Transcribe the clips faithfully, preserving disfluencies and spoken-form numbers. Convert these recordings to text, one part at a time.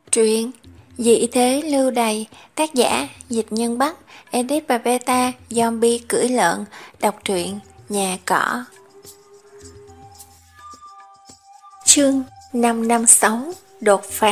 Truyện Dị thế lưu đày, tác giả Dịch Nhân Bắc, edit và beta Zombie cưỡi lợn. Đọc truyện Nhà Cỏ. Chương năm năm sáu Đột phá.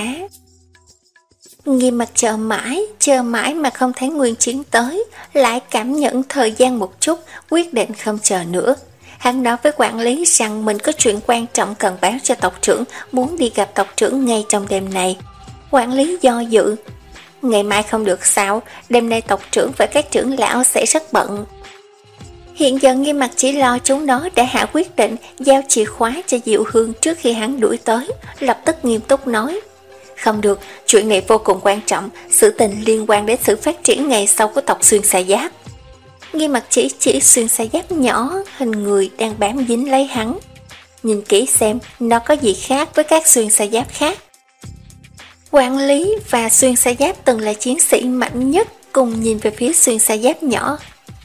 Nghiêm Mặt chờ mãi, chờ mãi mà không thấy Nguyên Chiến tới, lại cảm nhận thời gian một chút, quyết định không chờ nữa. Hắn nói với quản lý rằng mình có chuyện quan trọng cần báo cho tộc trưởng, muốn đi gặp tộc trưởng ngay trong đêm này. Quản lý do dự. Ngày mai không được sao, đêm nay tộc trưởng và các trưởng lão sẽ rất bận. Hiện giờ Nghiêm Mặt chỉ lo chúng nó đã hạ quyết định giao chìa khóa cho Diệu Hương trước khi hắn đuổi tới, lập tức nghiêm túc nói. Không được, chuyện này vô cùng quan trọng, sự tình liên quan đến sự phát triển ngày sau của tộc Xuyên Xà Giáp. Nghiêm Mặt chỉ chỉ Xuyên Xà Giáp nhỏ, hình người đang bám dính lấy hắn. Nhìn kỹ xem, nó có gì khác với các Xuyên Xà Giáp khác. Quản lý và Xuyên Xà Giáp từng là chiến sĩ mạnh nhất, cùng nhìn về phía Xuyên Xà Giáp nhỏ.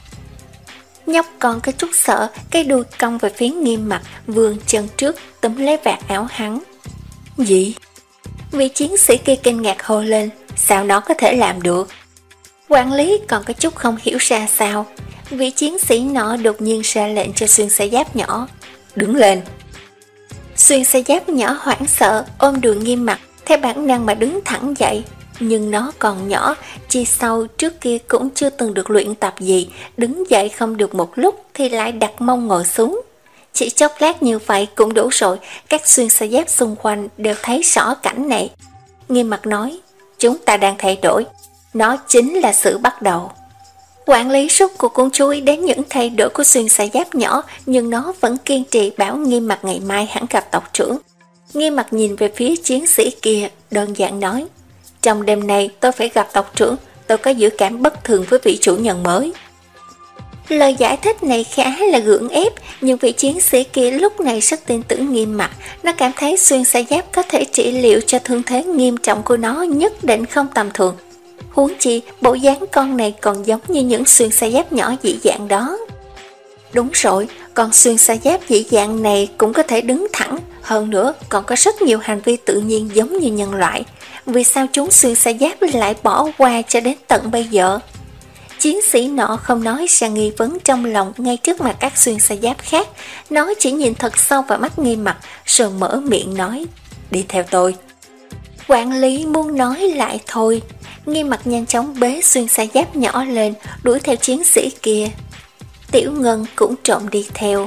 Nhóc còn có chút sợ, cái đuôi cong về phía Nghiêm Mặt, vươn chân trước túm lấy vạt áo hắn. Gì? Vị chiến sĩ kia kinh ngạc hô lên, sao nó có thể làm được? Quản lý còn có chút không hiểu ra sao. Vị chiến sĩ nọ đột nhiên ra lệnh cho Xuyên Xà Giáp nhỏ, đứng lên. Xuyên Xà Giáp nhỏ hoảng sợ, ôm đùi Nghiêm Mặt, theo bản năng mà đứng thẳng dậy. Nhưng nó còn nhỏ, chi sau trước kia cũng chưa từng được luyện tập gì, đứng dậy không được một lúc thì lại đặt mông ngồi xuống. Chỉ chốc lát như vậy cũng đủ rồi, các Xuyên Xà Giáp xung quanh đều thấy rõ cảnh này. Nghiêm Mặt nói, chúng ta đang thay đổi, nó chính là sự bắt đầu. Quản lý rốt cuộc cũng chú ý đến những thay đổi của Xuyên Xà Giáp nhỏ, nhưng nó vẫn kiên trì bảo Nghiêm Mặt ngày mai hắn gặp tộc trưởng. Nghiêm Mặt nhìn về phía chiến sĩ kia, đơn giản nói, trong đêm nay tôi phải gặp tộc trưởng, tôi có dự cảm bất thường với vị chủ nhân mới. Lời giải thích này khá là gượng ép, nhưng vị chiến sĩ kia lúc này rất tin tưởng Nghiêm Mặt. Nó cảm thấy Xuyên Xà Giáp có thể trị liệu cho thương thế nghiêm trọng của nó nhất định không tầm thường. Huống chi, bộ dáng con này còn giống như những Xuyên Xà Giáp nhỏ dị dạng đó. Đúng rồi, con Xuyên Xà Giáp dị dạng này cũng có thể đứng thẳng, hơn nữa còn có rất nhiều hành vi tự nhiên giống như nhân loại. Vì sao chúng Xuyên Xà Giáp lại bỏ qua cho đến tận bây giờ? Chiến sĩ nọ không nói ra nghi vấn trong lòng ngay trước mặt các Xuyên Xà Giáp khác, nó chỉ nhìn thật sâu vào mắt Nghiêm Mặt rồi mở miệng nói, đi theo tôi. Quản lý muốn nói lại thôi. Nghiêm Mặt nhanh chóng bế Xuyên Xà Giáp nhỏ lên, đuổi theo chiến sĩ kia. Tiểu Ngân cũng trộm đi theo.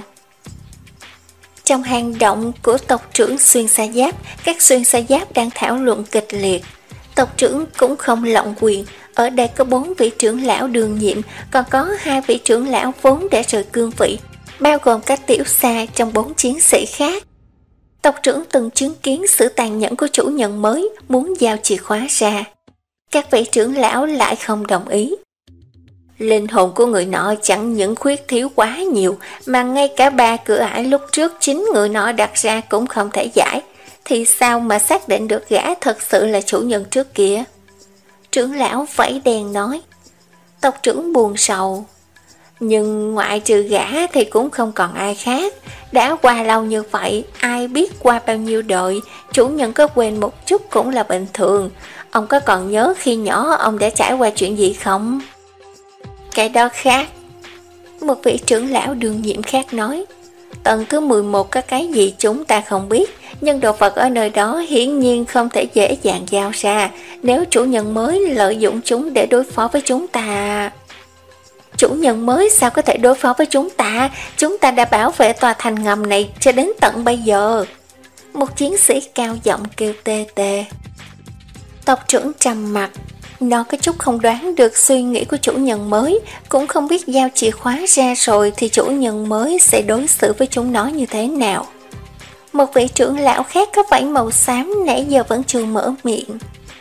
Trong hang động của tộc trưởng Xuyên Xà Giáp, các Xuyên Xà Giáp đang thảo luận kịch liệt. Tộc trưởng cũng không lộng quyền, ở đây có bốn vị trưởng lão đương nhiệm, còn có hai vị trưởng lão vốn đã rời cương vị, bao gồm các tiểu xa trong bốn chiến sĩ khác. Tộc trưởng từng chứng kiến sự tàn nhẫn của chủ nhân mới, muốn giao chìa khóa ra. Các vị trưởng lão lại không đồng ý. Linh hồn của người nọ chẳng những khuyết thiếu quá nhiều, mà ngay cả ba cửa ải lúc trước chính người nọ đặt ra cũng không thể giải, thì sao mà xác định được gã thật sự là chủ nhân trước kia? Trưởng lão vẫy đèn nói. Tộc trưởng buồn sầu. Nhưng ngoại trừ gã thì cũng không còn ai khác. Đã qua lâu như vậy, ai biết qua bao nhiêu đời, chủ nhân có quên một chút cũng là bình thường. Ông có còn nhớ khi nhỏ ông đã trải qua chuyện gì không? Cái đó khác. Một vị trưởng lão đương nhiệm khác nói. Tầng thứ mười một có cái gì chúng ta không biết, nhưng đồ vật ở nơi đó hiển nhiên không thể dễ dàng giao ra. Nếu chủ nhân mới lợi dụng chúng để đối phó với chúng ta... Chủ nhân mới sao có thể đối phó với chúng ta? Chúng ta đã bảo vệ tòa thành ngầm này cho đến tận bây giờ. Một chiến sĩ cao giọng kêu tê tê. Tộc trưởng trầm mặt. Nó có chút không đoán được suy nghĩ của chủ nhân mới, cũng không biết giao chìa khóa ra rồi thì chủ nhân mới sẽ đối xử với chúng nó như thế nào. Một vị trưởng lão khác có vảy màu xám nãy giờ vẫn chưa mở miệng.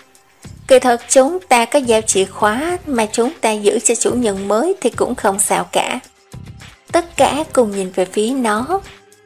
Kỳ thật chúng ta có giao chìa khóa mà chúng ta giữ cho chủ nhân mới thì cũng không sao cả. Tất cả cùng nhìn về phía nó.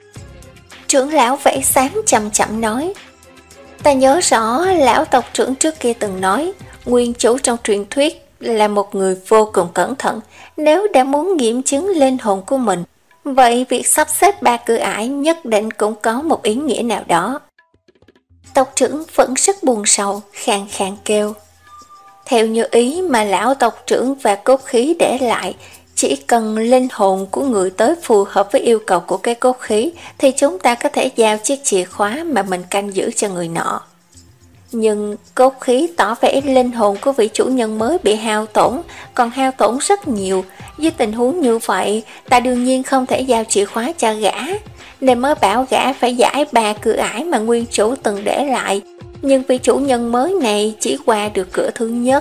Trưởng lão vảy xám chậm chậm nói. Ta nhớ rõ lão tộc trưởng trước kia từng nói, nguyên chủ trong truyền thuyết là một người vô cùng cẩn thận. Nếu đã muốn nghiệm chứng linh hồn của mình, vậy việc sắp xếp ba cửa ải nhất định cũng có một ý nghĩa nào đó. Tộc trưởng vẫn rất buồn sầu, khàn khàn kêu. Theo như ý mà lão tộc trưởng và cốt khí để lại, chỉ cần linh hồn của người tới phù hợp với yêu cầu của cái cốt khí thì chúng ta có thể giao chiếc chìa khóa mà mình canh giữ cho người nọ. Nhưng cốt khí tỏ vẻ linh hồn của vị chủ nhân mới bị hao tổn, còn hao tổn rất nhiều. Với tình huống như vậy, ta đương nhiên không thể giao chìa khóa cho gã, nên mới bảo gã phải giải ba cửa ải mà nguyên chủ từng để lại. Nhưng vị chủ nhân mới này chỉ qua được cửa thứ nhất.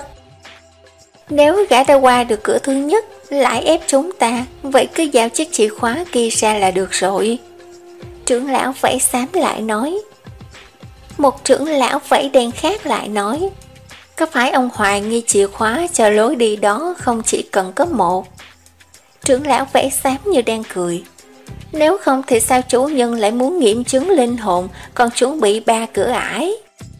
Nếu gã đã qua được cửa thứ nhất, lại ép chúng ta, vậy cứ giao chiếc chìa khóa kia ra là được rồi. Trưởng lão vẫy xám lại nói. Một trưởng lão vẫy đen khác lại nói. Có phải ông hoài nghi chìa khóa cho lối đi đó không chỉ cần có một? Trưởng lão vẫy xám như đang cười. Nếu không thì sao chủ nhân lại muốn nghiệm chứng linh hồn, còn chuẩn bị ba cửa ải?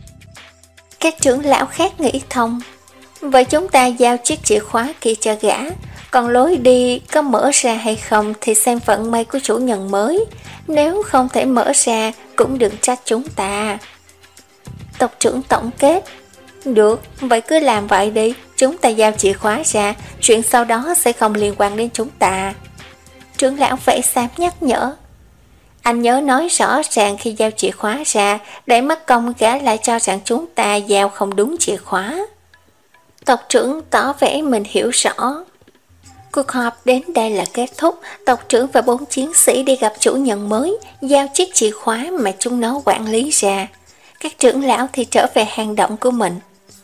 Các trưởng lão khác nghĩ thông. Vậy chúng ta giao chiếc chìa khóa kia cho gã, còn lối đi có mở ra hay không thì xem vận may của chủ nhân mới. Nếu không thể mở ra cũng đừng trách chúng ta. Tộc trưởng tổng kết. Được, vậy cứ làm vậy đi. Chúng ta giao chìa khóa ra, chuyện sau đó sẽ không liên quan đến chúng ta. Trưởng lão vẫy xám nhắc nhở. Anh nhớ nói rõ ràng khi giao chìa khóa ra, để mất công gã lại cho rằng chúng ta giao không đúng chìa khóa. Tộc trưởng tỏ vẻ mình hiểu rõ. Cuộc họp đến đây là kết thúc. Tộc trưởng và bốn chiến sĩ đi gặp chủ nhân mới, giao chiếc chìa khóa mà chúng nó quản lý ra. Các trưởng lão thì trở về hang động của mình.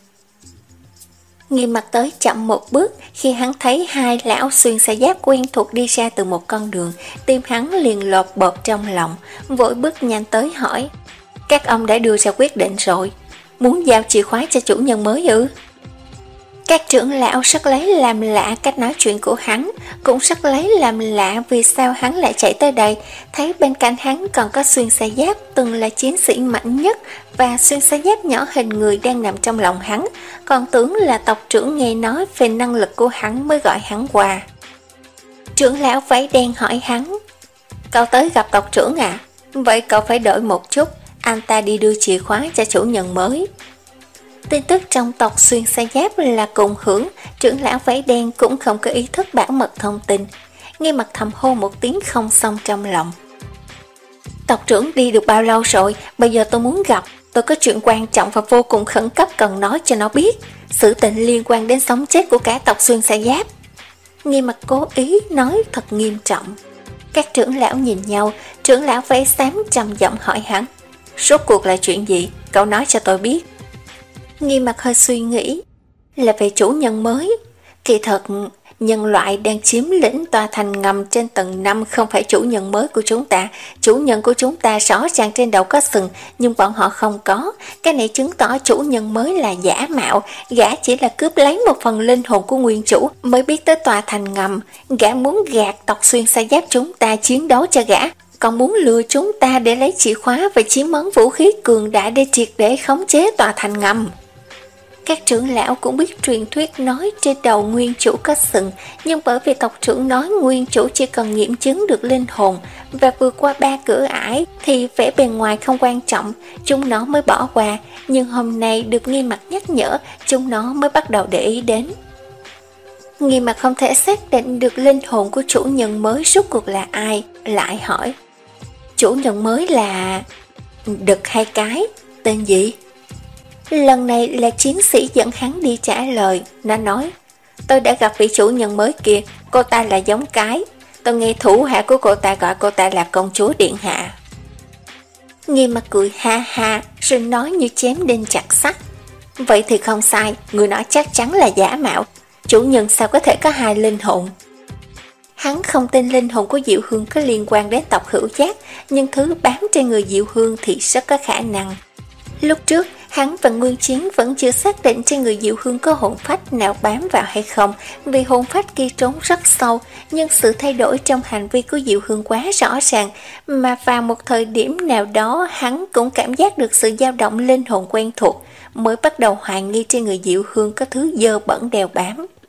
Nghiêm Mặt tới chậm một bước. Khi hắn thấy hai lão xuyên xa giáp quen thuộc đi ra từ một con đường, tim hắn liền lột bột trong lòng, vội bước nhanh tới hỏi. Các ông đã đưa ra quyết định rồi, muốn giao chìa khóa cho chủ nhân mới ư? Các trưởng lão rất lấy làm lạ cách nói chuyện của hắn, cũng rất lấy làm lạ vì sao hắn lại chạy tới đây. Thấy bên cạnh hắn còn có xuyên xa giáp từng là chiến sĩ mạnh nhất và xuyên xa giáp nhỏ hình người đang nằm trong lòng hắn, còn tưởng là tộc trưởng nghe nói về năng lực của hắn mới gọi hắn qua. Trưởng lão váy đen hỏi hắn. Cậu tới gặp tộc trưởng à? Vậy cậu phải đợi một chút, anh ta đi đưa chìa khóa cho chủ nhân mới. Tin tức trong tộc xuyên xa giáp là cùng hưởng, trưởng lão váy đen cũng không có ý thức bảo mật thông tin. Nghe Mặt thầm hô một tiếng không xong trong lòng. Tộc trưởng đi được bao lâu rồi? Bây giờ tôi muốn gặp, tôi có chuyện quan trọng và vô cùng khẩn cấp cần nói cho nó biết. Sự tình liên quan đến sống chết của cả tộc xuyên xa giáp. Nghe Mặt cố ý nói thật nghiêm trọng. Các trưởng lão nhìn nhau, trưởng lão váy xám trầm giọng hỏi hắn. Rốt cuộc là chuyện gì? Cậu nói cho tôi biết. Nghi Mặt hơi suy nghĩ. Là về chủ nhân mới. Kỳ thật, nhân loại đang chiếm lĩnh tòa thành ngầm trên tầng năm không phải chủ nhân mới của chúng ta. Chủ nhân của chúng ta rõ ràng trên đầu có sừng, nhưng bọn họ không có. Cái này chứng tỏ chủ nhân mới là giả mạo. Gã chỉ là cướp lấy một phần linh hồn của nguyên chủ mới biết tới tòa thành ngầm. Gã muốn gạt tộc xuyên xa giáp chúng ta chiến đấu cho gã, còn muốn lừa chúng ta để lấy chìa khóa và chiếm món vũ khí cường đại để triệt để khống chế tòa thành ngầm. Các trưởng lão cũng biết truyền thuyết nói trên đầu nguyên chủ có sừng, nhưng bởi vì tộc trưởng nói nguyên chủ chỉ cần nghiệm chứng được linh hồn và vượt qua ba cửa ải thì vẻ bề ngoài không quan trọng, chúng nó mới bỏ qua. Nhưng hôm nay được Nghi Mặt nhắc nhở, chúng nó mới bắt đầu để ý đến. Nghi Mặt không thể xác định được linh hồn của chủ nhân mới rốt cuộc là ai, lại hỏi. Chủ nhân mới là... Đực hai cái, tên gì? Lần này là chiến sĩ dẫn hắn đi trả lời. Nó nói, tôi đã gặp vị chủ nhân mới kia, cô ta là giống cái. Tôi nghe thủ hạ của cô ta gọi cô ta là công chúa điện hạ. Nghi Mặt cười ha ha, rồi nói như chém đinh chặt sắt. Vậy thì không sai, người nói chắc chắn là giả mạo. Chủ nhân sao có thể có hai linh hồn? Hắn không tin linh hồn của Diệu Hương có liên quan đến tộc Hữu Giác, nhưng thứ bám trên người Diệu Hương thì rất có khả năng. Lúc trước, hắn và Nguyên Chiến vẫn chưa xác định trên người Diệu Hương có hồn phách nào bám vào hay không, vì hồn phách kia trốn rất sâu, nhưng sự thay đổi trong hành vi của Diệu Hương quá rõ ràng, mà vào một thời điểm nào đó hắn cũng cảm giác được sự dao động linh hồn quen thuộc, mới bắt đầu hoài nghi trên người Diệu Hương có thứ dơ bẩn đeo bám.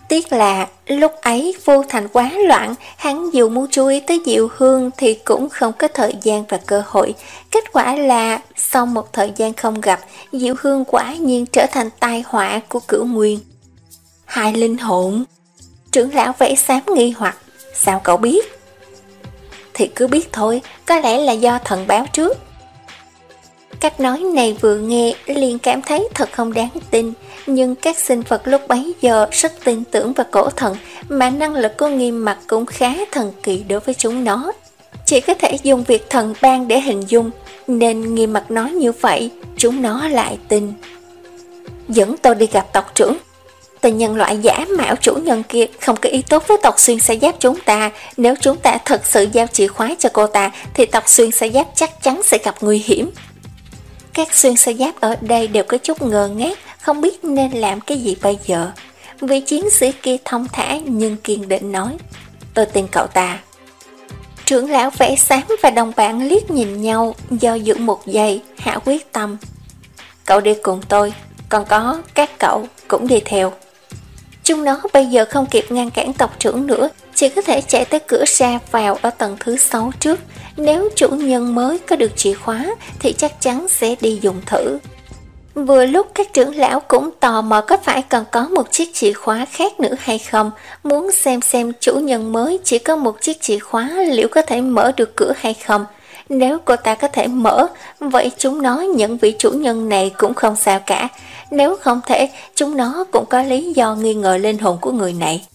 Tiếc là lúc ấy vô thành quá loạn, hắn dù muốn chú ý tới Diệu Hương thì cũng không có thời gian và cơ hội. Kết quả là sau một thời gian không gặp, Diệu Hương quả nhiên trở thành tai họa của Cửu Nguyên. Hai linh hồn. Trưởng lão vẫy xám nghi hoặc, sao cậu biết? Thì cứ biết thôi, có lẽ là do thần báo trước. Cách nói này vừa nghe liền cảm thấy thật không đáng tin, nhưng các sinh vật lúc bấy giờ rất tin tưởng vào cổ thần, mà năng lực của Nghiêm Mặc cũng khá thần kỳ đối với chúng nó. Chỉ có thể dùng việc thần ban để hình dung, nên Nghiêm Mặc nói như vậy, chúng nó lại tin. Dẫn tôi đi gặp tộc trưởng. Tên nhân loại giả mạo chủ nhân kia không có ý tốt với tộc xuyên sa giáp chúng ta. Nếu chúng ta thật sự giao chìa khóa cho cô ta, thì tộc xuyên sa giáp chắc chắn sẽ gặp nguy hiểm. Các xuyên sa giáp ở đây đều có chút ngơ ngác, không biết nên làm cái gì bây giờ. Vị chiến sĩ kia thông thả nhưng kiên định nói, tôi tin cậu ta. Trưởng lão vẽ xám và đồng bạn liếc nhìn nhau, do dự một giây, hạ quyết tâm. Cậu đi cùng tôi, còn có các cậu cũng đi theo. Chúng nó bây giờ không kịp ngăn cản tộc trưởng nữa, chỉ có thể chạy tới cửa ra vào ở tầng thứ sáu trước. Nếu chủ nhân mới có được chìa khóa thì chắc chắn sẽ đi dùng thử. Vừa lúc các trưởng lão cũng tò mò có phải còn có một chiếc chìa khóa khác nữa hay không, muốn xem xem chủ nhân mới chỉ có một chiếc chìa khóa liệu có thể mở được cửa hay không. Nếu cô ta có thể mở, vậy chúng nó nhận vị chủ nhân này cũng không sao cả. Nếu không thể, chúng nó cũng có lý do nghi ngờ linh hồn của người này.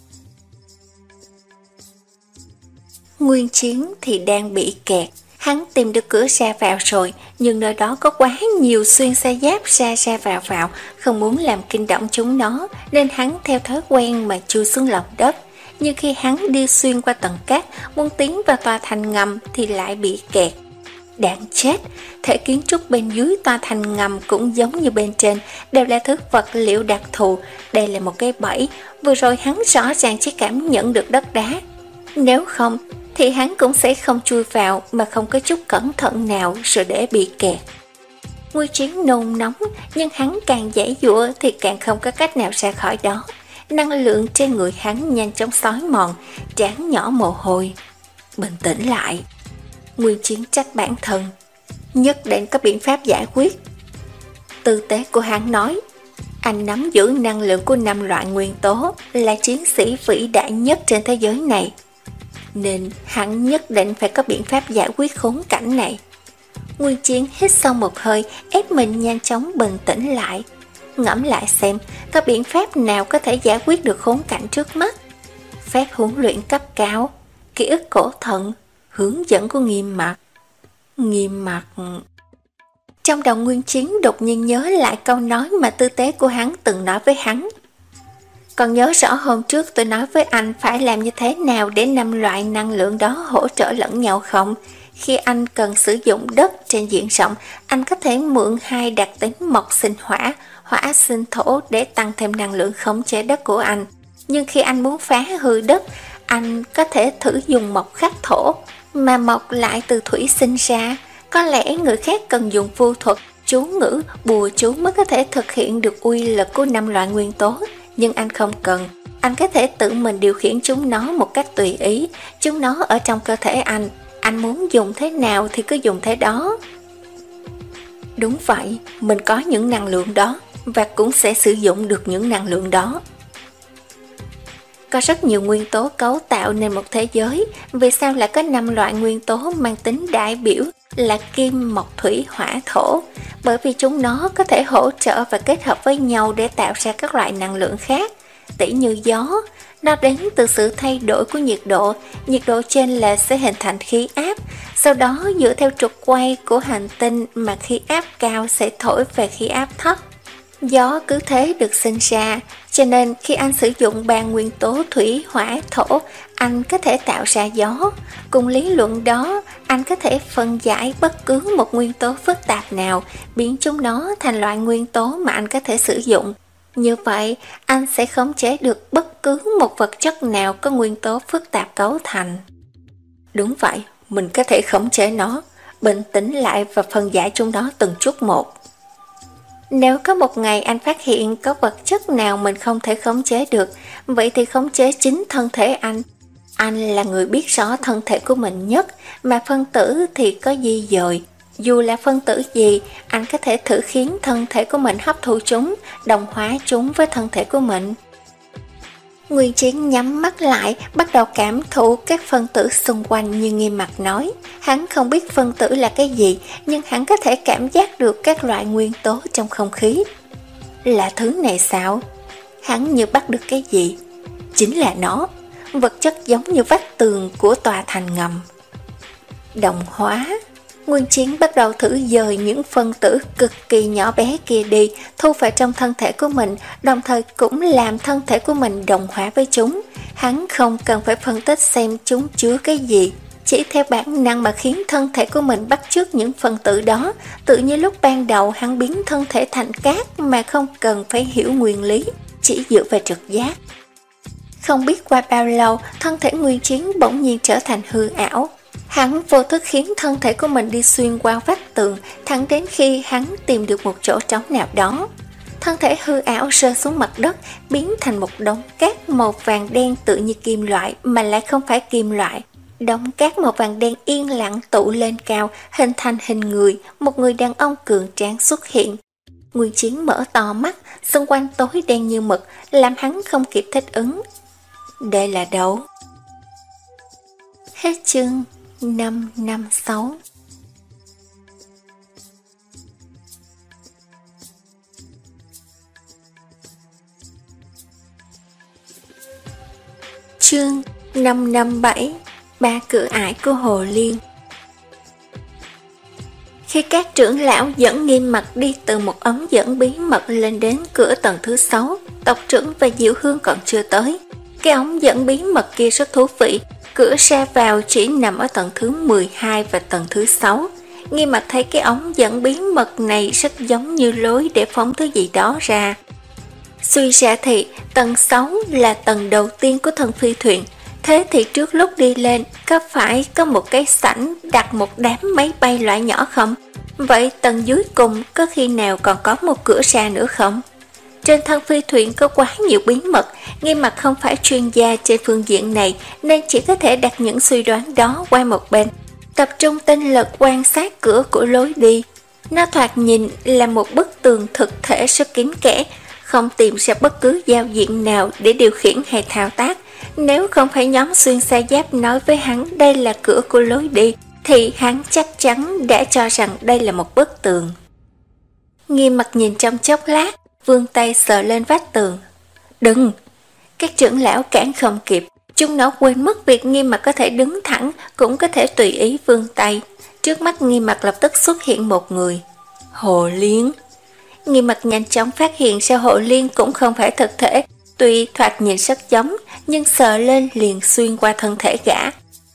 Nguyên Chiến thì đang bị kẹt. Hắn tìm được cửa ra vào rồi, nhưng nơi đó có quá nhiều xuyên sa giáp ra ra vào vào, không muốn làm kinh động chúng nó, nên hắn theo thói quen mà chui xuống lòng đất. Nhưng khi hắn đi xuyên qua tầng cát, muốn tiến vào tòa thành ngầm thì lại bị kẹt. Đáng chết, thể kiến trúc bên dưới tòa thành ngầm cũng giống như bên trên, đều là thứ vật liệu đặc thù. Đây là một cái bẫy, vừa rồi hắn rõ ràng chỉ cảm nhận được đất đá. Nếu không, thì hắn cũng sẽ không chui vào mà không có chút cẩn thận nào rồi để bị kẹt. Nguyên Chiến nôn nóng, nhưng hắn càng giãy giụa thì càng không có cách nào ra khỏi đó. Năng lượng trên người hắn nhanh chóng xói mòn, trán nhỏ mồ hôi. Bình tĩnh lại. Nguyên Chiến trách bản thân, nhất định có biện pháp giải quyết. Tư tế của hắn nói, anh nắm giữ năng lượng của năm loại nguyên tố, là chiến sĩ vĩ đại nhất trên thế giới này, nên hắn nhất định phải có biện pháp giải quyết khốn cảnh này. Nguyên Chiến hít sâu một hơi, ép mình nhanh chóng bình tĩnh lại, ngẫm lại xem có biện pháp nào có thể giải quyết được khốn cảnh trước mắt. Phép huấn luyện cấp cao, ký ức cổ thận, hướng dẫn của Nghiêm Mặc. Nghiêm Mặc... Trong đầu Nguyên Chiến đột nhiên nhớ lại câu nói mà tư tế của hắn từng nói với hắn. Còn nhớ rõ hôm trước tôi nói với anh phải làm như thế nào để năm loại năng lượng đó hỗ trợ lẫn nhau không? Khi anh cần sử dụng đất trên diện rộng, anh có thể mượn hai đặc tính mộc sinh hỏa, hỏa sinh thổ để tăng thêm năng lượng khống chế đất của anh. Nhưng khi anh muốn phá hư đất, anh có thể thử dùng mộc khắc thổ, mà mộc lại từ thủy sinh ra. Có lẽ người khác cần dùng vu thuật, chú ngữ, bùa chú mới có thể thực hiện được uy lực của năm loại nguyên tố. Nhưng anh không cần, anh có thể tự mình điều khiển chúng nó một cách tùy ý. Chúng nó ở trong cơ thể anh, anh muốn dùng thế nào thì cứ dùng thế đó. Đúng vậy, mình có những năng lượng đó, và cũng sẽ sử dụng được những năng lượng đó. Có rất nhiều nguyên tố cấu tạo nên một thế giới, vì sao lại có năm loại nguyên tố mang tính đại biểu là kim, mộc, thủy, hỏa, thổ? Bởi vì chúng nó có thể hỗ trợ và kết hợp với nhau để tạo ra các loại năng lượng khác. Tỉ như gió, nó đến từ sự thay đổi của nhiệt độ, nhiệt độ trên là sẽ hình thành khí áp, sau đó dựa theo trục quay của hành tinh mà khí áp cao sẽ thổi về khí áp thấp. Gió cứ thế được sinh ra, cho nên khi anh sử dụng ba nguyên tố thủy, hỏa, thổ, anh có thể tạo ra gió. Cùng lý luận đó, anh có thể phân giải bất cứ một nguyên tố phức tạp nào, biến chúng nó thành loại nguyên tố mà anh có thể sử dụng. Như vậy, anh sẽ khống chế được bất cứ một vật chất nào có nguyên tố phức tạp cấu thành. Đúng vậy, mình có thể khống chế nó, bình tĩnh lại và phân giải chúng nó từng chút một. Nếu có một ngày anh phát hiện có vật chất nào mình không thể khống chế được, vậy thì khống chế chính thân thể anh. Anh là người biết rõ thân thể của mình nhất, mà phân tử thì có di dời. Dù là phân tử gì, anh có thể thử khiến thân thể của mình hấp thụ chúng, đồng hóa chúng với thân thể của mình. Nguyên Chiến nhắm mắt lại, bắt đầu cảm thụ các phân tử xung quanh như Nghiêm Mặc nói. Hắn không biết phân tử là cái gì, nhưng hắn có thể cảm giác được các loại nguyên tố trong không khí. Là thứ này sao? Hắn như bắt được cái gì? Chính là nó, vật chất giống như vách tường của tòa thành ngầm. Đồng hóa. Nguyên Chiến bắt đầu thử dời những phân tử cực kỳ nhỏ bé kia đi, thu vào trong thân thể của mình, đồng thời cũng làm thân thể của mình đồng hóa với chúng. Hắn không cần phải phân tích xem chúng chứa cái gì, chỉ theo bản năng mà khiến thân thể của mình bắt chước những phân tử đó, tự như lúc ban đầu hắn biến thân thể thành cát mà không cần phải hiểu nguyên lý, chỉ dựa vào trực giác. Không biết qua bao lâu, thân thể Nguyên Chiến bỗng nhiên trở thành hư ảo. Hắn vô thức khiến thân thể của mình đi xuyên qua vách tường, thẳng đến khi hắn tìm được một chỗ trống nào đó. Thân thể hư ảo rơi xuống mặt đất, biến thành một đống cát màu vàng đen tự như kim loại mà lại không phải kim loại. Đống cát màu vàng đen yên lặng tụ lên cao, hình thành hình người, một người đàn ông cường tráng xuất hiện. Nguyên Chiến mở to mắt, xung quanh tối đen như mực, làm hắn không kịp thích ứng. Đây là đâu? Hết chương năm năm sáu. Chương năm năm bảy. Ba cửa ải của Hồ Liên. Khi các trưởng lão dẫn Nghiêm Mặc đi từ một ống dẫn bí mật lên đến cửa tầng thứ sáu, tộc trưởng và Diệu Hương còn chưa tới. Cái ống dẫn bí mật kia rất thú vị, cửa ra vào chỉ nằm ở tầng thứ mười hai và tầng thứ sáu. Nghiêm Mặc thấy cái ống dẫn bí mật này rất giống như lối để phóng thứ gì đó ra. Suy ra thì tầng sáu là tầng đầu tiên của thần phi thuyền. Thế thì trước lúc đi lên, có phải có một cái sảnh đặt một đám máy bay loại nhỏ không? Vậy tầng dưới cùng có khi nào còn có một cửa ra nữa không? Trên thân phi thuyền có quá nhiều bí mật, Nghiêm Mặc không phải chuyên gia trên phương diện này nên chỉ có thể đặt những suy đoán đó qua một bên, tập trung tinh lực quan sát cửa của lối đi. Nó thoạt nhìn là một bức tường thực thể rất kín kẽ, không tìm ra bất cứ giao diện nào để điều khiển hay thao tác. Nếu không phải nhóm xuyên xa giáp nói với hắn đây là cửa của lối đi, thì hắn chắc chắn đã cho rằng đây là một bức tường. Nghiêm Mặc nhìn trong chốc lát, vươn tay sờ lên vách tường. Đừng! Các trưởng lão cản không kịp, chúng nó quên mất việc Nghiêm Mặc có thể đứng thẳng, cũng có thể tùy ý vươn tay. Trước mắt Nghiêm Mặc lập tức xuất hiện một người. Hồ Liên! Nghiêm Mặc nhanh chóng phát hiện ra Hồ Liên cũng không phải thực thể, tuy thoạt nhìn rất giống, nhưng sờ lên liền xuyên qua thân thể gã.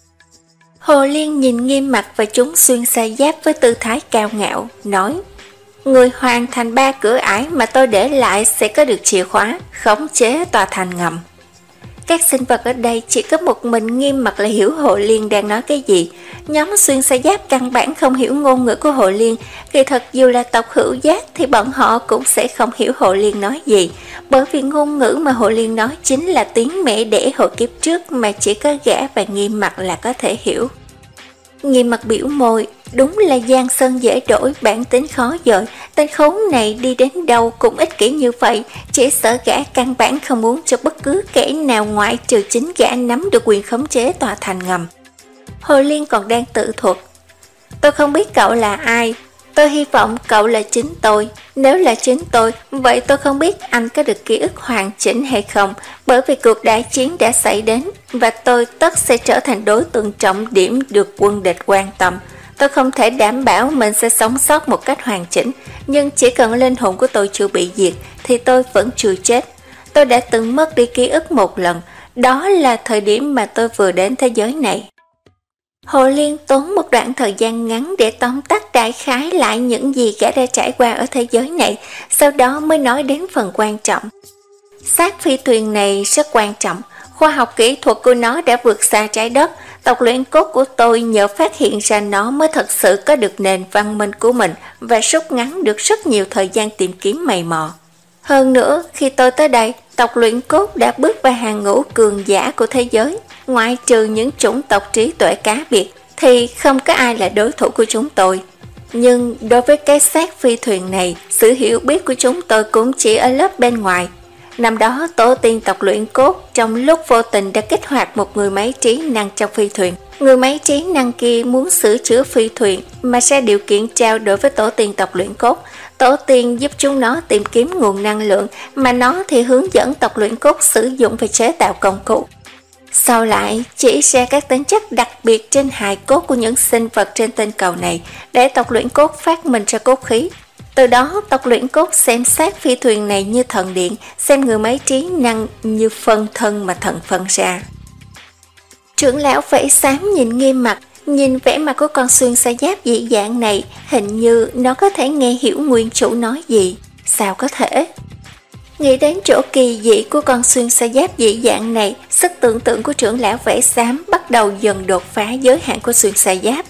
Hồ Liên nhìn Nghiêm Mặc và chúng xuyên xa giáp với tư thái cao ngạo, nói: Người hoàn thành ba cửa ải mà tôi để lại sẽ có được chìa khóa, khống chế tòa thành ngầm. Các sinh vật ở đây chỉ có một mình Nghiêm Mặc là hiểu Hồ Liên đang nói cái gì. Nhóm xuyên xa giáp căn bản không hiểu ngôn ngữ của Hồ Liên. Kỳ thật dù là tộc hữu giác thì bọn họ cũng sẽ không hiểu Hồ Liên nói gì, bởi vì ngôn ngữ mà Hồ Liên nói chính là tiếng mẹ đẻ hồi kiếp trước mà chỉ có gã và Nghiêm Mặc là có thể hiểu. Nghiêm Mặc biểu môi, đúng là giang sơn dễ đổi, bản tính khó dời. Tên khốn này đi đến đâu cũng ích kỷ như vậy, chỉ sợ gã căn bản không muốn cho bất cứ kẻ nào ngoại trừ chính gã nắm được quyền khống chế tòa thành ngầm. Hồ Liên còn đang tự thuật. Tôi không biết cậu là ai, tôi hy vọng cậu là chính tôi. Nếu là chính tôi, vậy tôi không biết anh có được ký ức hoàn chỉnh hay không, bởi vì cuộc đại chiến đã xảy đến, và tôi tất sẽ trở thành đối tượng trọng điểm được quân địch quan tâm. Tôi không thể đảm bảo mình sẽ sống sót một cách hoàn chỉnh, nhưng chỉ cần linh hồn của tôi chưa bị diệt, thì tôi vẫn chưa chết. Tôi đã từng mất đi ký ức một lần, đó là thời điểm mà tôi vừa đến thế giới này. Hồ Liên tốn một đoạn thời gian ngắn để tóm tắt đại khái lại những gì gã đã trải qua ở thế giới này, sau đó mới nói đến phần quan trọng. Xác phi thuyền này rất quan trọng, Khoa học kỹ thuật của nó đã vượt xa trái đất. Tộc luyện cốt của tôi nhờ phát hiện ra nó mới thật sự có được nền văn minh của mình và rút ngắn được rất nhiều thời gian tìm kiếm mày mò. Hơn nữa, khi tôi tới đây, tộc luyện cốt đã bước vào hàng ngũ cường giả của thế giới. Ngoại trừ những chủng tộc trí tuệ cá biệt, thì không có ai là đối thủ của chúng tôi. Nhưng đối với cái xác phi thuyền này, sự hiểu biết của chúng tôi cũng chỉ ở lớp bên ngoài. Năm đó, tổ tiên tộc luyện cốt trong lúc vô tình đã kích hoạt một người máy trí năng trong phi thuyền. Người máy trí năng kia muốn sửa chữa phi thuyền mà ra điều kiện trao đổi với tổ tiên tộc luyện cốt. Tổ tiên giúp chúng nó tìm kiếm nguồn năng lượng, mà nó thì hướng dẫn tộc luyện cốt sử dụng và chế tạo công cụ. Sau lại, chỉ ra các tính chất đặc biệt trên hài cốt của những sinh vật trên tinh cầu này để tộc luyện cốt phát minh ra cốt khí. Từ đó, tộc luyện cốt xem xác phi thuyền này như thần điện, xem người máy trí năng như phân thân mà thần phân ra. Trưởng lão vẫy xám nhìn nghiêm mặt, nhìn vẻ mặt của con xuyên xa giáp dị dạng này, hình như nó có thể nghe hiểu nguyên chủ nói gì. Sao có thể? Nghĩ đến chỗ kỳ dị của con xuyên xa giáp dị dạng này, sức tưởng tượng của trưởng lão vẫy xám bắt đầu dần đột phá giới hạn của xuyên xa giáp.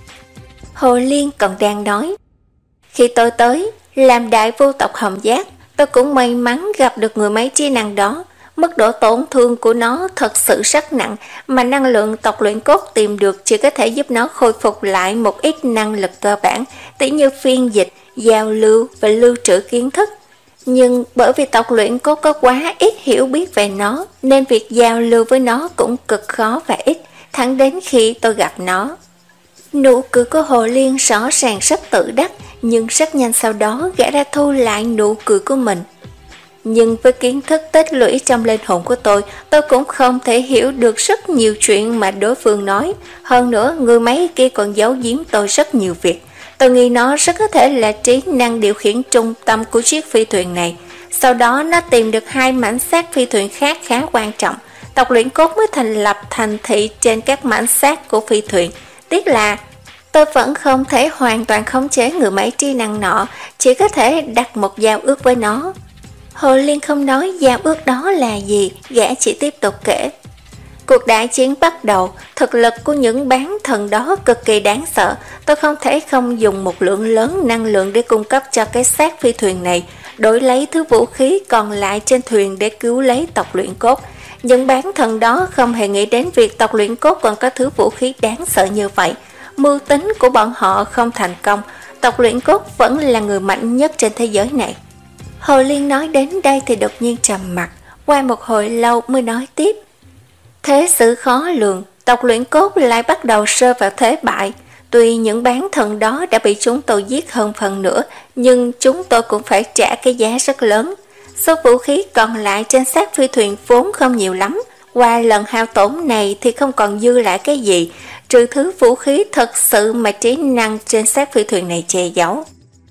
Hồ Liên còn đang nói, khi tôi tới, làm đại vô tộc Hồng Giác, tôi cũng may mắn gặp được người máy trí năng đó. Mức độ tổn thương của nó thật sự rất nặng, mà năng lượng tộc luyện cốt tìm được chỉ có thể giúp nó khôi phục lại một ít năng lực cơ bản, tỉ như phiên dịch, giao lưu và lưu trữ kiến thức. Nhưng bởi vì tộc luyện cốt có quá ít hiểu biết về nó, nên việc giao lưu với nó cũng cực khó và ít, thẳng đến khi tôi gặp nó. Nụ cười của Hồ Liên rõ ràng rất tự đắc, nhưng rất nhanh sau đó gã đã thu lại nụ cười của mình. Nhưng với kiến thức tích lũy trong linh hồn của tôi, tôi cũng không thể hiểu được rất nhiều chuyện mà đối phương nói. Hơn nữa, người máy kia còn giấu giếm tôi rất nhiều việc. Tôi nghĩ nó rất có thể là trí năng điều khiển trung tâm của chiếc phi thuyền này. Sau đó nó tìm được hai mảnh xác phi thuyền khác khá quan trọng. Tộc luyện cốt mới thành lập thành thị trên các mảnh xác của phi thuyền. Tiếc là tôi vẫn không thể hoàn toàn khống chế người máy trí năng nọ, chỉ có thể đặt một giao ước với nó. Hồ Liên không nói giao ước đó là gì, gã chỉ tiếp tục kể. Cuộc đại chiến bắt đầu, thực lực của những bán thần đó cực kỳ đáng sợ. Tôi không thể không dùng một lượng lớn năng lượng để cung cấp cho cái xác phi thuyền này, đổi lấy thứ vũ khí còn lại trên thuyền để cứu lấy tộc luyện cốt. Những bán thần đó không hề nghĩ đến việc tộc luyện cốt còn có thứ vũ khí đáng sợ như vậy. Mưu tính của bọn họ không thành công, tộc luyện cốt vẫn là người mạnh nhất trên thế giới này. Hồ Liên nói đến đây thì đột nhiên trầm mặt, qua một hồi lâu mới nói tiếp. Thế sự khó lường, tộc luyện cốt lại bắt đầu rơi vào thế bại. Tuy những bán thần đó đã bị chúng tôi giết hơn phần nữa, nhưng chúng tôi cũng phải trả cái giá rất lớn. Số vũ khí còn lại trên xác phi thuyền vốn không nhiều lắm. Qua lần hao tổn này thì không còn dư lại cái gì, trừ thứ vũ khí thật sự mà trí năng trên xác phi thuyền này che giấu.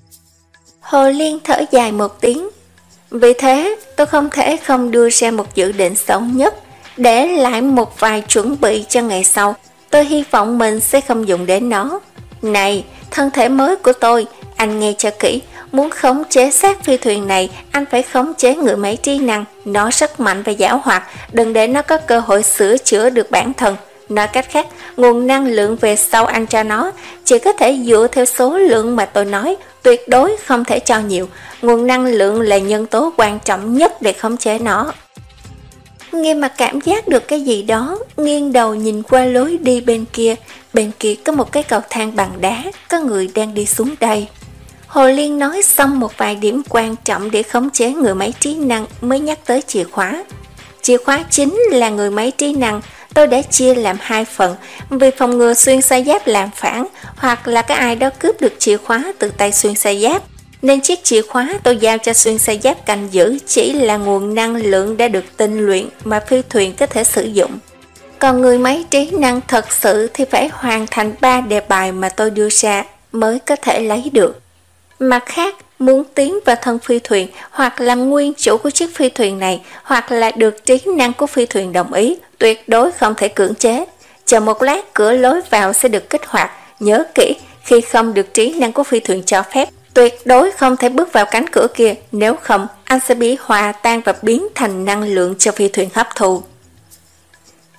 Hồ Liên thở dài một tiếng. Vì thế, tôi không thể không đưa ra một dự định xấu nhất, để lại một vài chuẩn bị cho ngày sau. Tôi hy vọng mình sẽ không dùng đến nó. Này, thân thể mới của tôi, anh nghe cho kỹ. Muốn khống chế xác phi thuyền này, anh phải khống chế người máy trí năng. Nó rất mạnh và giảo hoạt, đừng để nó có cơ hội sửa chữa được bản thân. Nói cách khác, nguồn năng lượng về sau anh cho nó chỉ có thể dựa theo số lượng mà tôi nói, tuyệt đối không thể cho nhiều. Nguồn năng lượng là nhân tố quan trọng nhất để khống chế nó. Nghe mà cảm giác được cái gì đó, nghiêng đầu nhìn qua lối đi bên kia. Bên kia có một cái cầu thang bằng đá, có người đang đi xuống đây. Hồ Liên nói xong một vài điểm quan trọng để khống chế người máy trí năng mới nhắc tới chìa khóa. Chìa khóa chính là người máy trí năng. Tôi đã chia làm hai phần, vì phòng ngừa xuyên xa giáp làm phản, hoặc là có ai đó cướp được chìa khóa từ tay xuyên xa giáp. Nên chiếc chìa khóa tôi giao cho xuyên xa giáp canh giữ chỉ là nguồn năng lượng đã được tinh luyện mà phi thuyền có thể sử dụng. Còn người máy trí năng thật sự thì phải hoàn thành ba đề bài mà tôi đưa ra mới có thể lấy được. Mặt khác, muốn tiến vào thân phi thuyền hoặc làm nguyên chủ của chiếc phi thuyền này, hoặc là được trí năng của phi thuyền đồng ý, tuyệt đối không thể cưỡng chế. Chờ một lát cửa lối vào sẽ được kích hoạt. Nhớ kỹ, khi không được trí năng của phi thuyền cho phép, tuyệt đối không thể bước vào cánh cửa kia, nếu không anh sẽ bị hòa tan và biến thành năng lượng cho phi thuyền hấp thụ.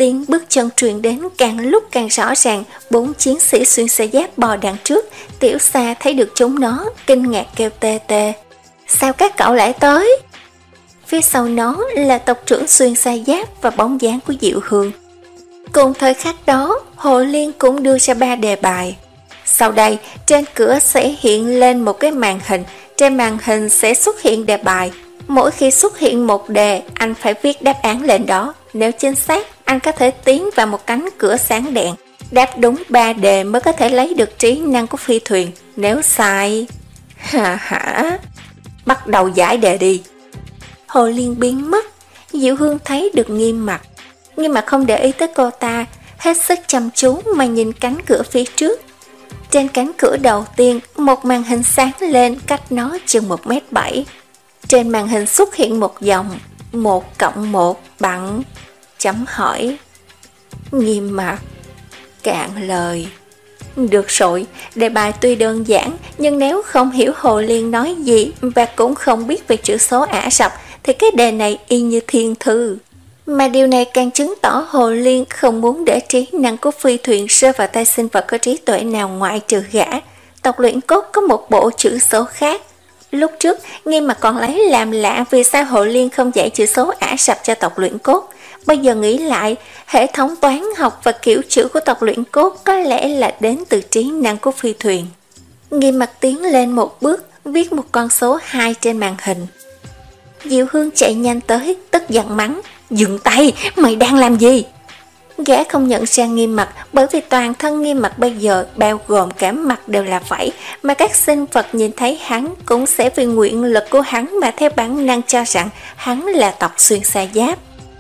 tiếng bước chân truyền đến càng lúc càng rõ ràng. Bốn chiến sĩ xuyên xe giáp bò đằng trước. Tiểu Sa thấy được chúng nó, kinh ngạc kêu tê tê: sao các cậu lại tới? Phía sau nó là tộc trưởng xuyên xe giáp và bóng dáng của Diệu Hương. Cùng thời khắc đó, Hồ Liên cũng đưa ra ba đề bài. Sau đây, trên cửa sẽ hiện lên một cái màn hình. Trên màn hình sẽ xuất hiện đề bài. Mỗi khi xuất hiện một đề, anh phải viết đáp án lên đó. Nếu chính xác, anh có thể tiến vào một cánh cửa sáng đèn. Đáp đúng ba đề mới có thể lấy được trí năng của phi thuyền. Nếu sai... Hà hả... Bắt đầu giải đề đi. Hồ Liên biến mất. Diệu Hương thấy được Nghiêm Mặc. Nghiêm Mặc không để ý tới cô ta, hết sức chăm chú mà nhìn cánh cửa phía trước. Trên cánh cửa đầu tiên, một màn hình sáng lên cách nó chừng một mét bảy. Trên màn hình xuất hiện một dòng một cộng một bằng chấm hỏi. Nghiêm Mặc cạn lời. Được rồi, đề bài tuy đơn giản, nhưng nếu không hiểu Hồ Liên nói gì và cũng không biết về chữ số Ả Rập thì cái đề này y như thiên thư. Mà điều này càng chứng tỏ Hồ Liên không muốn để trí năng của phi thuyền rơi vào tay sinh vật có trí tuệ nào ngoại trừ gã. Tộc luyện cốt có một bộ chữ số khác. Lúc trước, Nghiêm Mặc còn lấy làm lạ vì sao Hồ Liên không dạy chữ số Ả Rập cho tộc luyện cốt. Bây giờ nghĩ lại, hệ thống toán học và kiểu chữ của tộc luyện cốt có lẽ là đến từ trí năng của phi thuyền. Nghiêm Mặc tiến lên một bước, viết một con số hai trên màn hình. Diệu Hương chạy nhanh tới, tức giận mắng: dừng tay, mày đang làm gì? Gã không nhận ra Nghiêm Mặc bởi vì toàn thân Nghiêm Mặc bây giờ bao gồm cả mặt đều là vảy, mà các sinh vật nhìn thấy hắn cũng sẽ vì nguyện lực của hắn mà theo bản năng cho rằng hắn là tộc xuyên sa giáp.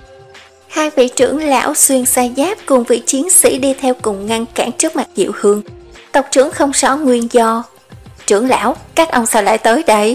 Hai vị trưởng lão xuyên sa giáp cùng vị chiến sĩ đi theo cùng ngăn cản trước mặt Diệu Hương. Tộc trưởng không rõ nguyên do. Trưởng lão, các ông sao lại tới đây?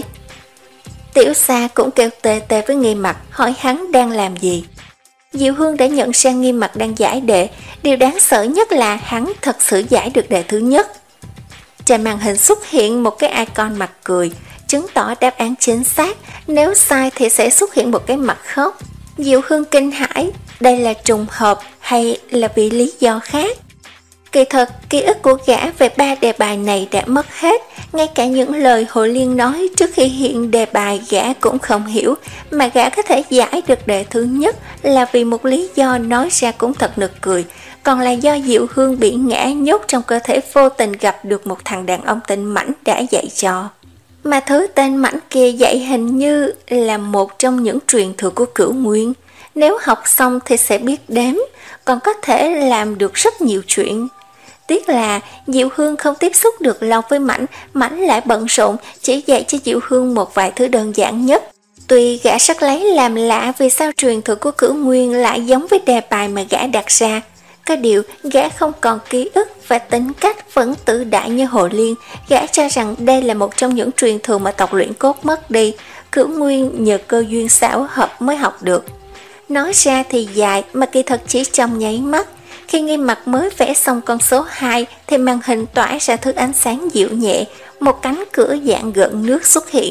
Tiểu Sa cũng kêu tê tê với Nghiêm Mặc, hỏi hắn đang làm gì. Diệu Hương đã nhận ra Nghiêm Mặc đang giải đề. Điều đáng sợ nhất là hắn thật sự giải được đề thứ nhất. Trên màn hình xuất hiện một cái icon mặt cười, chứng tỏ đáp án chính xác. Nếu sai thì sẽ xuất hiện một cái mặt khóc. Diệu Hương kinh hãi, đây là trùng hợp hay là vì lý do khác? Kỳ thật, ký ức của gã về ba đề bài này đã mất hết. Ngay cả những lời Hồ Liên nói trước khi hiện đề bài gã cũng không hiểu. Mà gã có thể giải được đề thứ nhất là vì một lý do nói ra cũng thật nực cười. Còn là do Diệu Hương bị ngã nhốt trong cơ thể, vô tình gặp được một thằng đàn ông tên Mãnh đã dạy cho. Mà thứ tên Mãnh kia dạy hình như là một trong những truyền thừa của Cửu Nguyên. Nếu học xong thì sẽ biết đếm, còn có thể làm được rất nhiều chuyện. Tiếc là Diệu Hương không tiếp xúc được lâu với Mãnh, Mãnh lại bận rộn chỉ dạy cho Diệu Hương một vài thứ đơn giản nhất. Tuy gã rất lấy làm lạ vì sao truyền thừa của Cửu Nguyên lại giống với đề bài mà gã đặt ra. Có điều gã không còn ký ức và tính cách vẫn tự đại như Hồ Liên. Gã cho rằng đây là một trong những truyền thừa mà tộc luyện cốt mất đi. Cửu Nguyên nhờ cơ duyên xảo hợp mới học được. Nói ra thì dài mà kỳ thật chỉ trong nháy mắt. Khi Nghiêm Mặc mới vẽ xong con số hai thì màn hình tỏa ra thứ ánh sáng dịu nhẹ, một cánh cửa dạng gợn nước xuất hiện.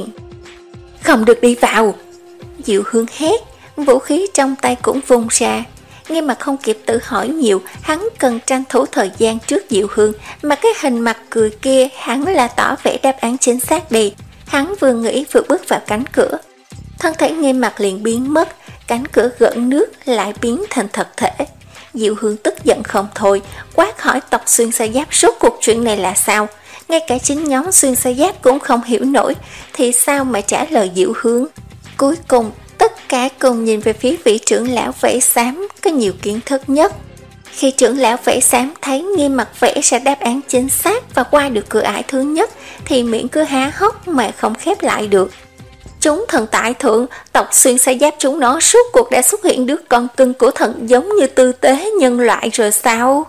Không được đi vào! Diệu Hương hét, vũ khí trong tay cũng vung ra. Nghiêm Mặc không kịp tự hỏi nhiều, hắn cần tranh thủ thời gian trước Diệu Hương, mà cái hình mặt cười kia hắn là tỏ vẻ đáp án chính xác đi. Hắn vừa nghĩ vừa bước vào cánh cửa. Thân thể Nghiêm Mặc liền biến mất, cánh cửa gợn nước lại biến thành thật thể. Diệu Hương tức giận không thôi, quát hỏi tộc xuyên sa giáp rốt cuộc chuyện này là sao. Ngay cả chính nhóm xuyên sa giáp cũng không hiểu nổi, thì sao mà trả lời Diệu Hương. Cuối cùng, tất cả cùng nhìn về phía vị trưởng lão vảy xám có nhiều kiến thức nhất. Khi trưởng lão vảy xám thấy Nghiêm Mặc vẽ ra đáp án chính xác và qua được cửa ải thứ nhất, thì miệng cứ há hốc mà không khép lại được. Chúng thần tại thượng, tộc xuyên sa giáp chúng nó suốt cuộc đã xuất hiện đứa con cưng của thần giống như tư tế nhân loại rồi sao?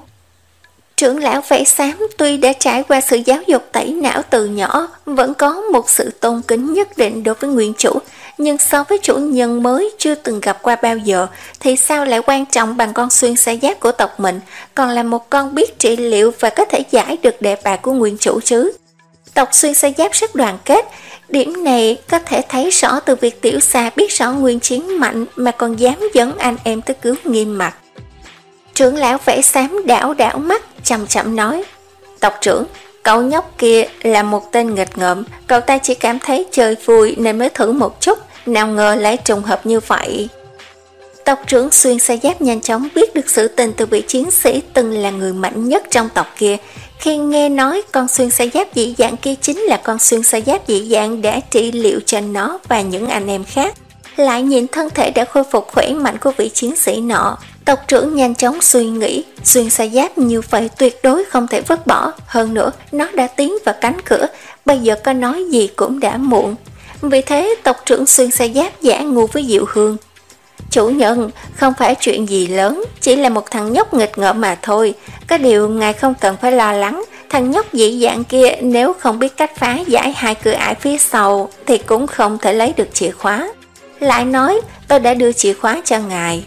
Trưởng lão vảy xám tuy đã trải qua sự giáo dục tẩy não từ nhỏ, vẫn có một sự tôn kính nhất định đối với nguyên chủ, nhưng so với chủ nhân mới chưa từng gặp qua bao giờ, thì sao lại quan trọng bằng con xuyên sa giáp của tộc mình, còn là một con biết trị liệu và có thể giải được đề bài của nguyên chủ chứ? Tộc xuyên sa giáp rất đoàn kết. Điểm này có thể thấy rõ từ việc Tiểu Sa biết rõ nguyên chiến mạnh mà còn dám dẫn anh em tới cứu Nghiêm Mặc. Trưởng lão vẽ xám đảo đảo mắt, chậm chậm nói: Tộc trưởng, cậu nhóc kia là một tên nghịch ngợm, cậu ta chỉ cảm thấy chơi vui nên mới thử một chút, nào ngờ lại trùng hợp như vậy. Tộc trưởng Xuyên Sa Giáp nhanh chóng biết được sự tình từ vị chiến sĩ từng là người mạnh nhất trong tộc kia. Khi nghe nói con Xuyên Sa Giáp dị dạng kia chính là con Xuyên Sa Giáp dị dạng đã trị liệu cho nó và những anh em khác, lại nhìn thân thể đã khôi phục khỏe mạnh của vị chiến sĩ nọ, tộc trưởng nhanh chóng suy nghĩ, Xuyên Sa Giáp như vậy tuyệt đối không thể vứt bỏ, hơn nữa nó đã tiến vào cánh cửa, bây giờ có nói gì cũng đã muộn. Vì thế tộc trưởng Xuyên Sa Giáp giả ngu với Diệu Hương: Chủ nhân, không phải chuyện gì lớn, chỉ là một thằng nhóc nghịch ngợm mà thôi, có điều ngài không cần phải lo lắng, thằng nhóc dị dạng kia nếu không biết cách phá giải hai cửa ải phía sau thì cũng không thể lấy được chìa khóa. Lại nói, tôi đã đưa chìa khóa cho ngài.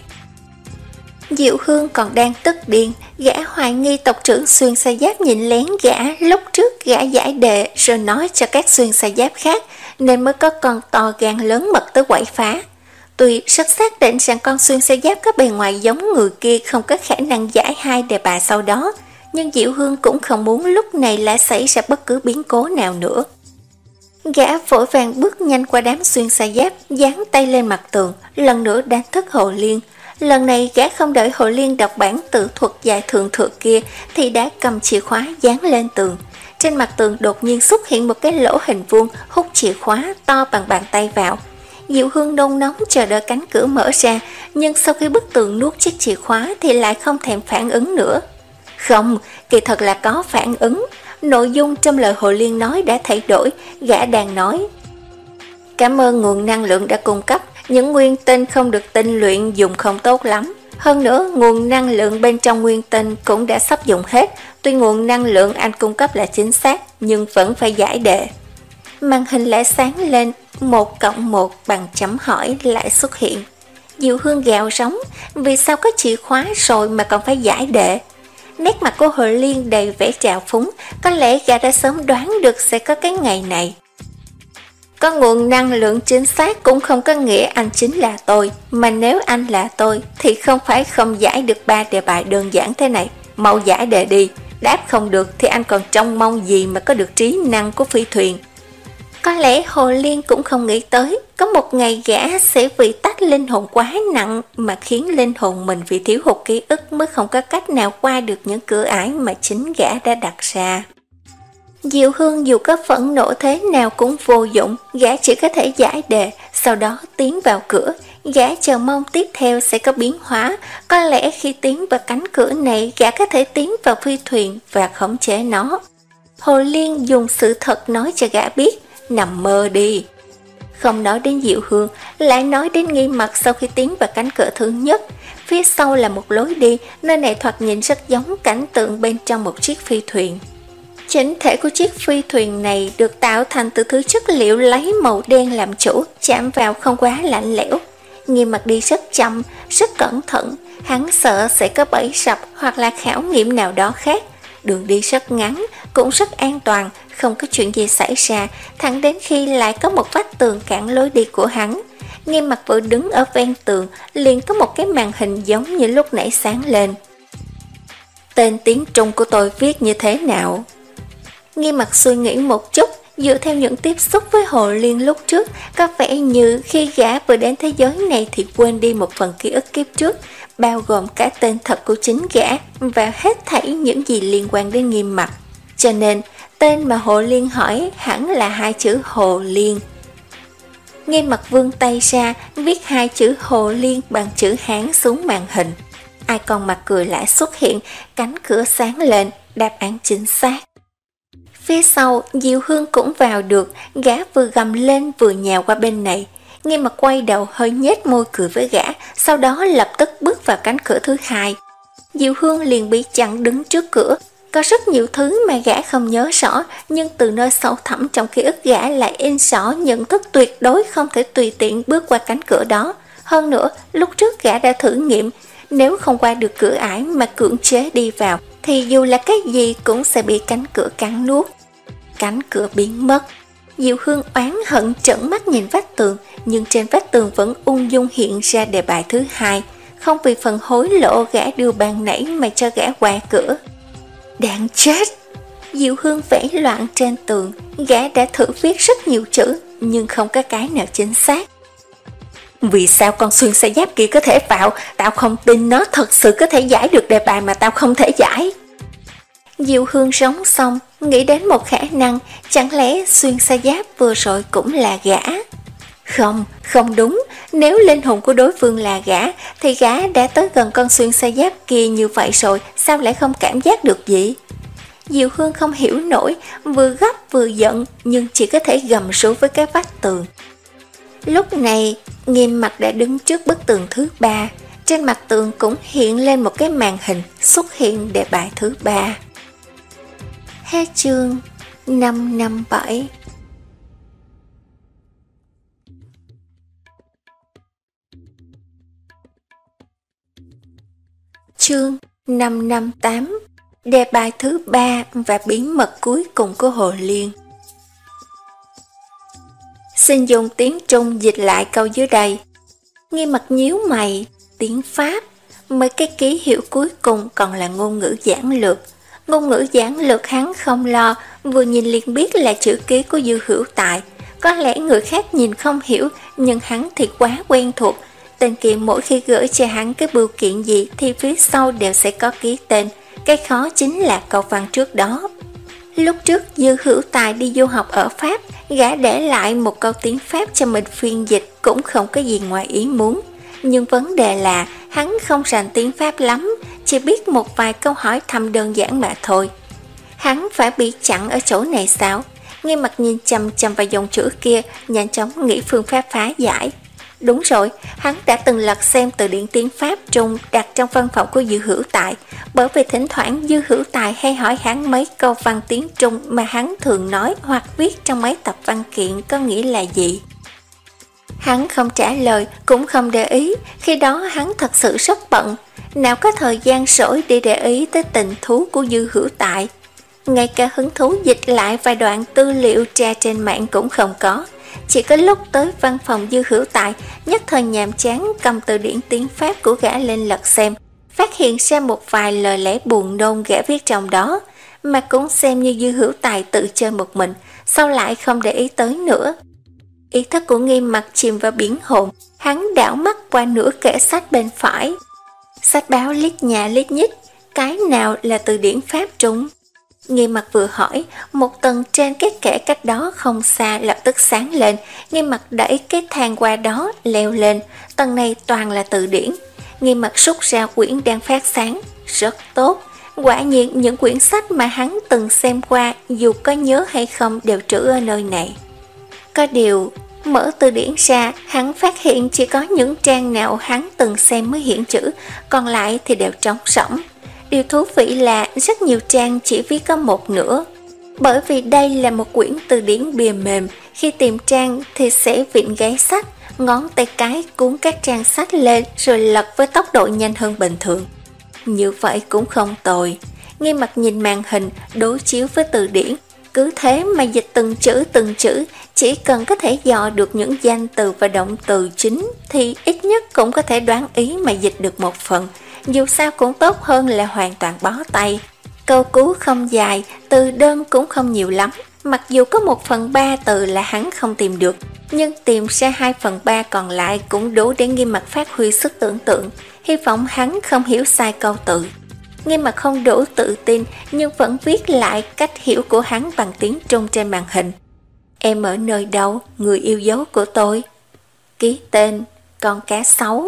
Diệu Hương còn đang tức điên, gã hoài nghi tộc trưởng Xuyên Sa Giáp nhìn lén gã lúc trước gã giải đề rồi nói cho các Xuyên Sa Giáp khác, nên mới có con to gan lớn mật tới quậy phá. Tuy rất xác định rằng con Xuyên Sa Giáp có bề ngoài giống người kia không có khả năng giải hai đề bài sau đó, nhưng Diệu Hương cũng không muốn lúc này lại xảy ra bất cứ biến cố nào nữa. Gã vội vàng bước nhanh qua đám Xuyên Sa Giáp, dán tay lên mặt tường, lần nữa đánh thức Hồ Liên. Lần này gã không đợi Hồ Liên đọc bản tự thuật dài thượng thượng kia thì đã cầm chìa khóa dán lên tường. Trên mặt tường đột nhiên xuất hiện một cái lỗ hình vuông hút chìa khóa to bằng bàn tay vào. Diệu Hương nôn nóng chờ đợi cánh cửa mở ra, nhưng sau khi bức tường nuốt chiếc chìa khóa thì lại không thèm phản ứng nữa. Không, kỳ thật là có phản ứng. Nội dung trong lời Hồ Liên nói đã thay đổi, gã đang nói: Cảm ơn nguồn năng lượng đã cung cấp, những nguyên tinh không được tinh luyện dùng không tốt lắm. Hơn nữa, nguồn năng lượng bên trong nguyên tinh cũng đã sắp dùng hết, tuy nguồn năng lượng anh cung cấp là chính xác, nhưng vẫn phải giải đề. Màn hình lại sáng lên, một cộng một bằng chấm hỏi lại xuất hiện. Diệu Hương gào rống, vì sao có chìa khóa rồi mà còn phải giải đề? Nét mặt của Hồ Liên đầy vẻ trào phúng, có lẽ gã đã sớm đoán được sẽ có cái ngày này. Có nguồn năng lượng chính xác cũng không có nghĩa anh chính là tôi, mà nếu anh là tôi thì không phải không giải được ba đề bài đơn giản thế này, mau giải đề đi, đáp không được thì anh còn trông mong gì mà có được trí năng của phi thuyền. Có lẽ Hồ Liên cũng không nghĩ tới, có một ngày gã sẽ vì tách linh hồn quá nặng mà khiến linh hồn mình vì thiếu hụt ký ức mới không có cách nào qua được những cửa ải mà chính gã đã đặt ra. Diệu Hương dù có phẫn nộ thế nào cũng vô dụng, gã chỉ có thể giải đề, sau đó tiến vào cửa. Gã chờ mong tiếp theo sẽ có biến hóa, có lẽ khi tiến vào cánh cửa này gã có thể tiến vào phi thuyền và khống chế nó. Hồ Liên dùng sự thật nói cho gã biết, nằm mơ đi. Không nói đến Diệu Hương, lại nói đến Nghi Mặc sau khi tiến vào cánh cửa thứ nhất. Phía sau là một lối đi, nơi này thoạt nhìn rất giống cảnh tượng bên trong một chiếc phi thuyền. Chính thể của chiếc phi thuyền này được tạo thành từ thứ chất liệu lấy màu đen làm chủ, chạm vào không quá lạnh lẽo. Nghi Mặc đi rất chậm, rất cẩn thận, hắn sợ sẽ có bẫy rập hoặc là khảo nghiệm nào đó khác. Đường đi rất ngắn, cũng rất an toàn, không có chuyện gì xảy ra, thẳng đến khi lại có một vách tường cản lối đi của hắn. Nghi Mặc vừa đứng ở ven tường, liền có một cái màn hình giống như lúc nãy sáng lên. Tên tiếng Trung của tôi viết như thế nào? Nghi Mặc suy nghĩ một chút, dựa theo những tiếp xúc với Hồ Liên lúc trước, có vẻ như khi gã vừa đến thế giới này thì quên đi một phần ký ức kiếp trước, bao gồm cả tên thật của chính gã và hết thảy những gì liên quan đến Nghi Mặc. Cho nên, tên mà Hồ Liên hỏi hẳn là hai chữ Hồ Liên. Nghi Mặc vươn tay ra, viết hai chữ Hồ Liên bằng chữ Hán xuống màn hình. Ai con mặt cười lại xuất hiện, cánh cửa sáng lên, đáp án chính xác. Phía sau, Diệu Hương cũng vào được, gã vừa gầm lên vừa nhào qua bên này. Nghi Mặc quay đầu hơi nhếch môi cười với gã, sau đó lập tức bước vào cánh cửa thứ hai. Diệu Hương liền bị chặn đứng trước cửa. Có rất nhiều thứ mà gã không nhớ rõ, nhưng từ nơi sâu thẳm trong ký ức gã lại in rõ nhận thức tuyệt đối không thể tùy tiện bước qua cánh cửa đó. Hơn nữa, lúc trước gã đã thử nghiệm, nếu không qua được cửa ải mà cưỡng chế đi vào, thì dù là cái gì cũng sẽ bị cánh cửa cắn nuốt. Cánh cửa biến mất. Diệu Hương oán hận trợn mắt nhìn vách tường, nhưng trên vách tường vẫn ung dung hiện ra đề bài thứ hai. không vì phần hối lộ gã đưa ban nãy mà cho gã qua cửa. Đáng chết! Diệu Hương vẽ loạn trên tường, gã đã thử viết rất nhiều chữ, nhưng không có cái nào chính xác. Vì sao con xuyên xe giáp kia có thể vào? Tao không tin nó thật sự có thể giải được đề bài mà tao không thể giải. Diệu Hương sống xong, nghĩ đến một khả năng, chẳng lẽ xuyên xe giáp vừa rồi cũng là gã? Không, không đúng, nếu linh hồn của đối phương là gã, thì gã đã tới gần con xuyên xe giáp kia như vậy rồi, sao lại không cảm giác được gì? Diệu Hương không hiểu nổi, vừa gấp vừa giận, nhưng chỉ có thể gầm rú với cái vách tường. Lúc này, Nghiêm Mặc đã đứng trước bức tường thứ ba, trên mặt tường cũng hiện lên một cái màn hình xuất hiện đề bài thứ ba. Hết chương năm năm bảy. Chương năm năm tám. Đề bài thứ ba và bí mật cuối cùng của Hồ Liên. Xin dùng tiếng Trung dịch lại câu dưới đây. Nghiêm Mặc nhíu mày, tiếng Pháp, mấy cái ký hiệu cuối cùng còn là ngôn ngữ giản lược. Ngôn ngữ giản lược hắn không lo, vừa nhìn liền biết là chữ ký của Dư Hữu Tài. Có lẽ người khác nhìn không hiểu, nhưng hắn thì quá quen thuộc. Tên kia mỗi khi gửi cho hắn cái bưu kiện gì thì phía sau đều sẽ có ký tên. Cái khó chính là câu văn trước đó. Lúc trước Dư Hữu Tài đi du học ở Pháp, gã để lại một câu tiếng Pháp cho mình phiên dịch, cũng không có gì ngoài ý muốn. Nhưng vấn đề là hắn không rành tiếng Pháp lắm, chỉ biết một vài câu hỏi thăm đơn giản mà thôi. Hắn phải bị chặn ở chỗ này sao? Nghiêm Mặc nhìn chằm chằm vào dòng chữ kia, nhanh chóng nghĩ phương pháp phá giải. Đúng rồi, hắn đã từng lật xem từ điển tiếng Pháp Trung đặt trong văn phòng của Dư Hữu Tài, bởi vì thỉnh thoảng Dư Hữu Tài hay hỏi hắn mấy câu văn tiếng Trung mà hắn thường nói hoặc viết trong mấy tập văn kiện có nghĩa là gì. Hắn không trả lời, cũng không để ý, khi đó hắn thật sự rất bận, nào có thời gian rỗi để để ý tới tình thú của Dư Hữu Tài. Ngay cả hứng thú dịch lại vài đoạn tư liệu tra trên mạng cũng không có. Chỉ có lúc tới văn phòng Dư Hữu Tài, nhất thời nhàm chán cầm từ điển tiếng Pháp của gã lên lật xem, phát hiện ra một vài lời lẽ buồn nôn gã viết trong đó, mà cũng xem như Dư Hữu Tài tự chơi một mình, sau lại không để ý tới nữa. Ý thức của Nghiêm Mặc chìm vào biển hồn, hắn đảo mắt qua nửa kệ sách bên phải. Sách báo lít nhà lít nhít, cái nào là từ điển Pháp Trung? Nghiêm Mặc vừa hỏi, một tầng trên cái kệ cách đó không xa lập tức sáng lên. Nghiêm Mặc đẩy cái thang qua đó, leo lên. Tầng này toàn là từ điển. Nghiêm Mặc rút ra quyển đang phát sáng. Rất tốt. Quả nhiên những quyển sách mà hắn từng xem qua, dù có nhớ hay không đều trữ ở nơi này. Có điều, mở từ điển ra, hắn phát hiện chỉ có những trang nào hắn từng xem mới hiện chữ, còn lại thì đều trống rỗng. Điều thú vị là rất nhiều trang chỉ viết có một nửa. Bởi vì đây là một quyển từ điển bìa mềm, khi tìm trang thì sẽ vịn gáy sách, ngón tay cái cuốn các trang sách lên rồi lật với tốc độ nhanh hơn bình thường. Như vậy cũng không tồi. Nghiêm Mặc nhìn màn hình đối chiếu với từ điển, cứ thế mà dịch từng chữ từng chữ, chỉ cần có thể dò được những danh từ và động từ chính thì ít nhất cũng có thể đoán ý mà dịch được một phần. Dù sao cũng tốt hơn là hoàn toàn bó tay. Câu cú không dài, từ đơn cũng không nhiều lắm. Mặc dù có một phần ba từ là hắn không tìm được, nhưng tìm ra hai phần ba còn lại cũng đủ để Nghiêm Mặc phát huy sức tưởng tượng. Hy vọng hắn không hiểu sai câu tự. Nghiêm Mặc không đủ tự tin, nhưng vẫn viết lại cách hiểu của hắn bằng tiếng Trung trên màn hình. Em ở nơi đâu, người yêu dấu của tôi? Ký tên, con cá sấu.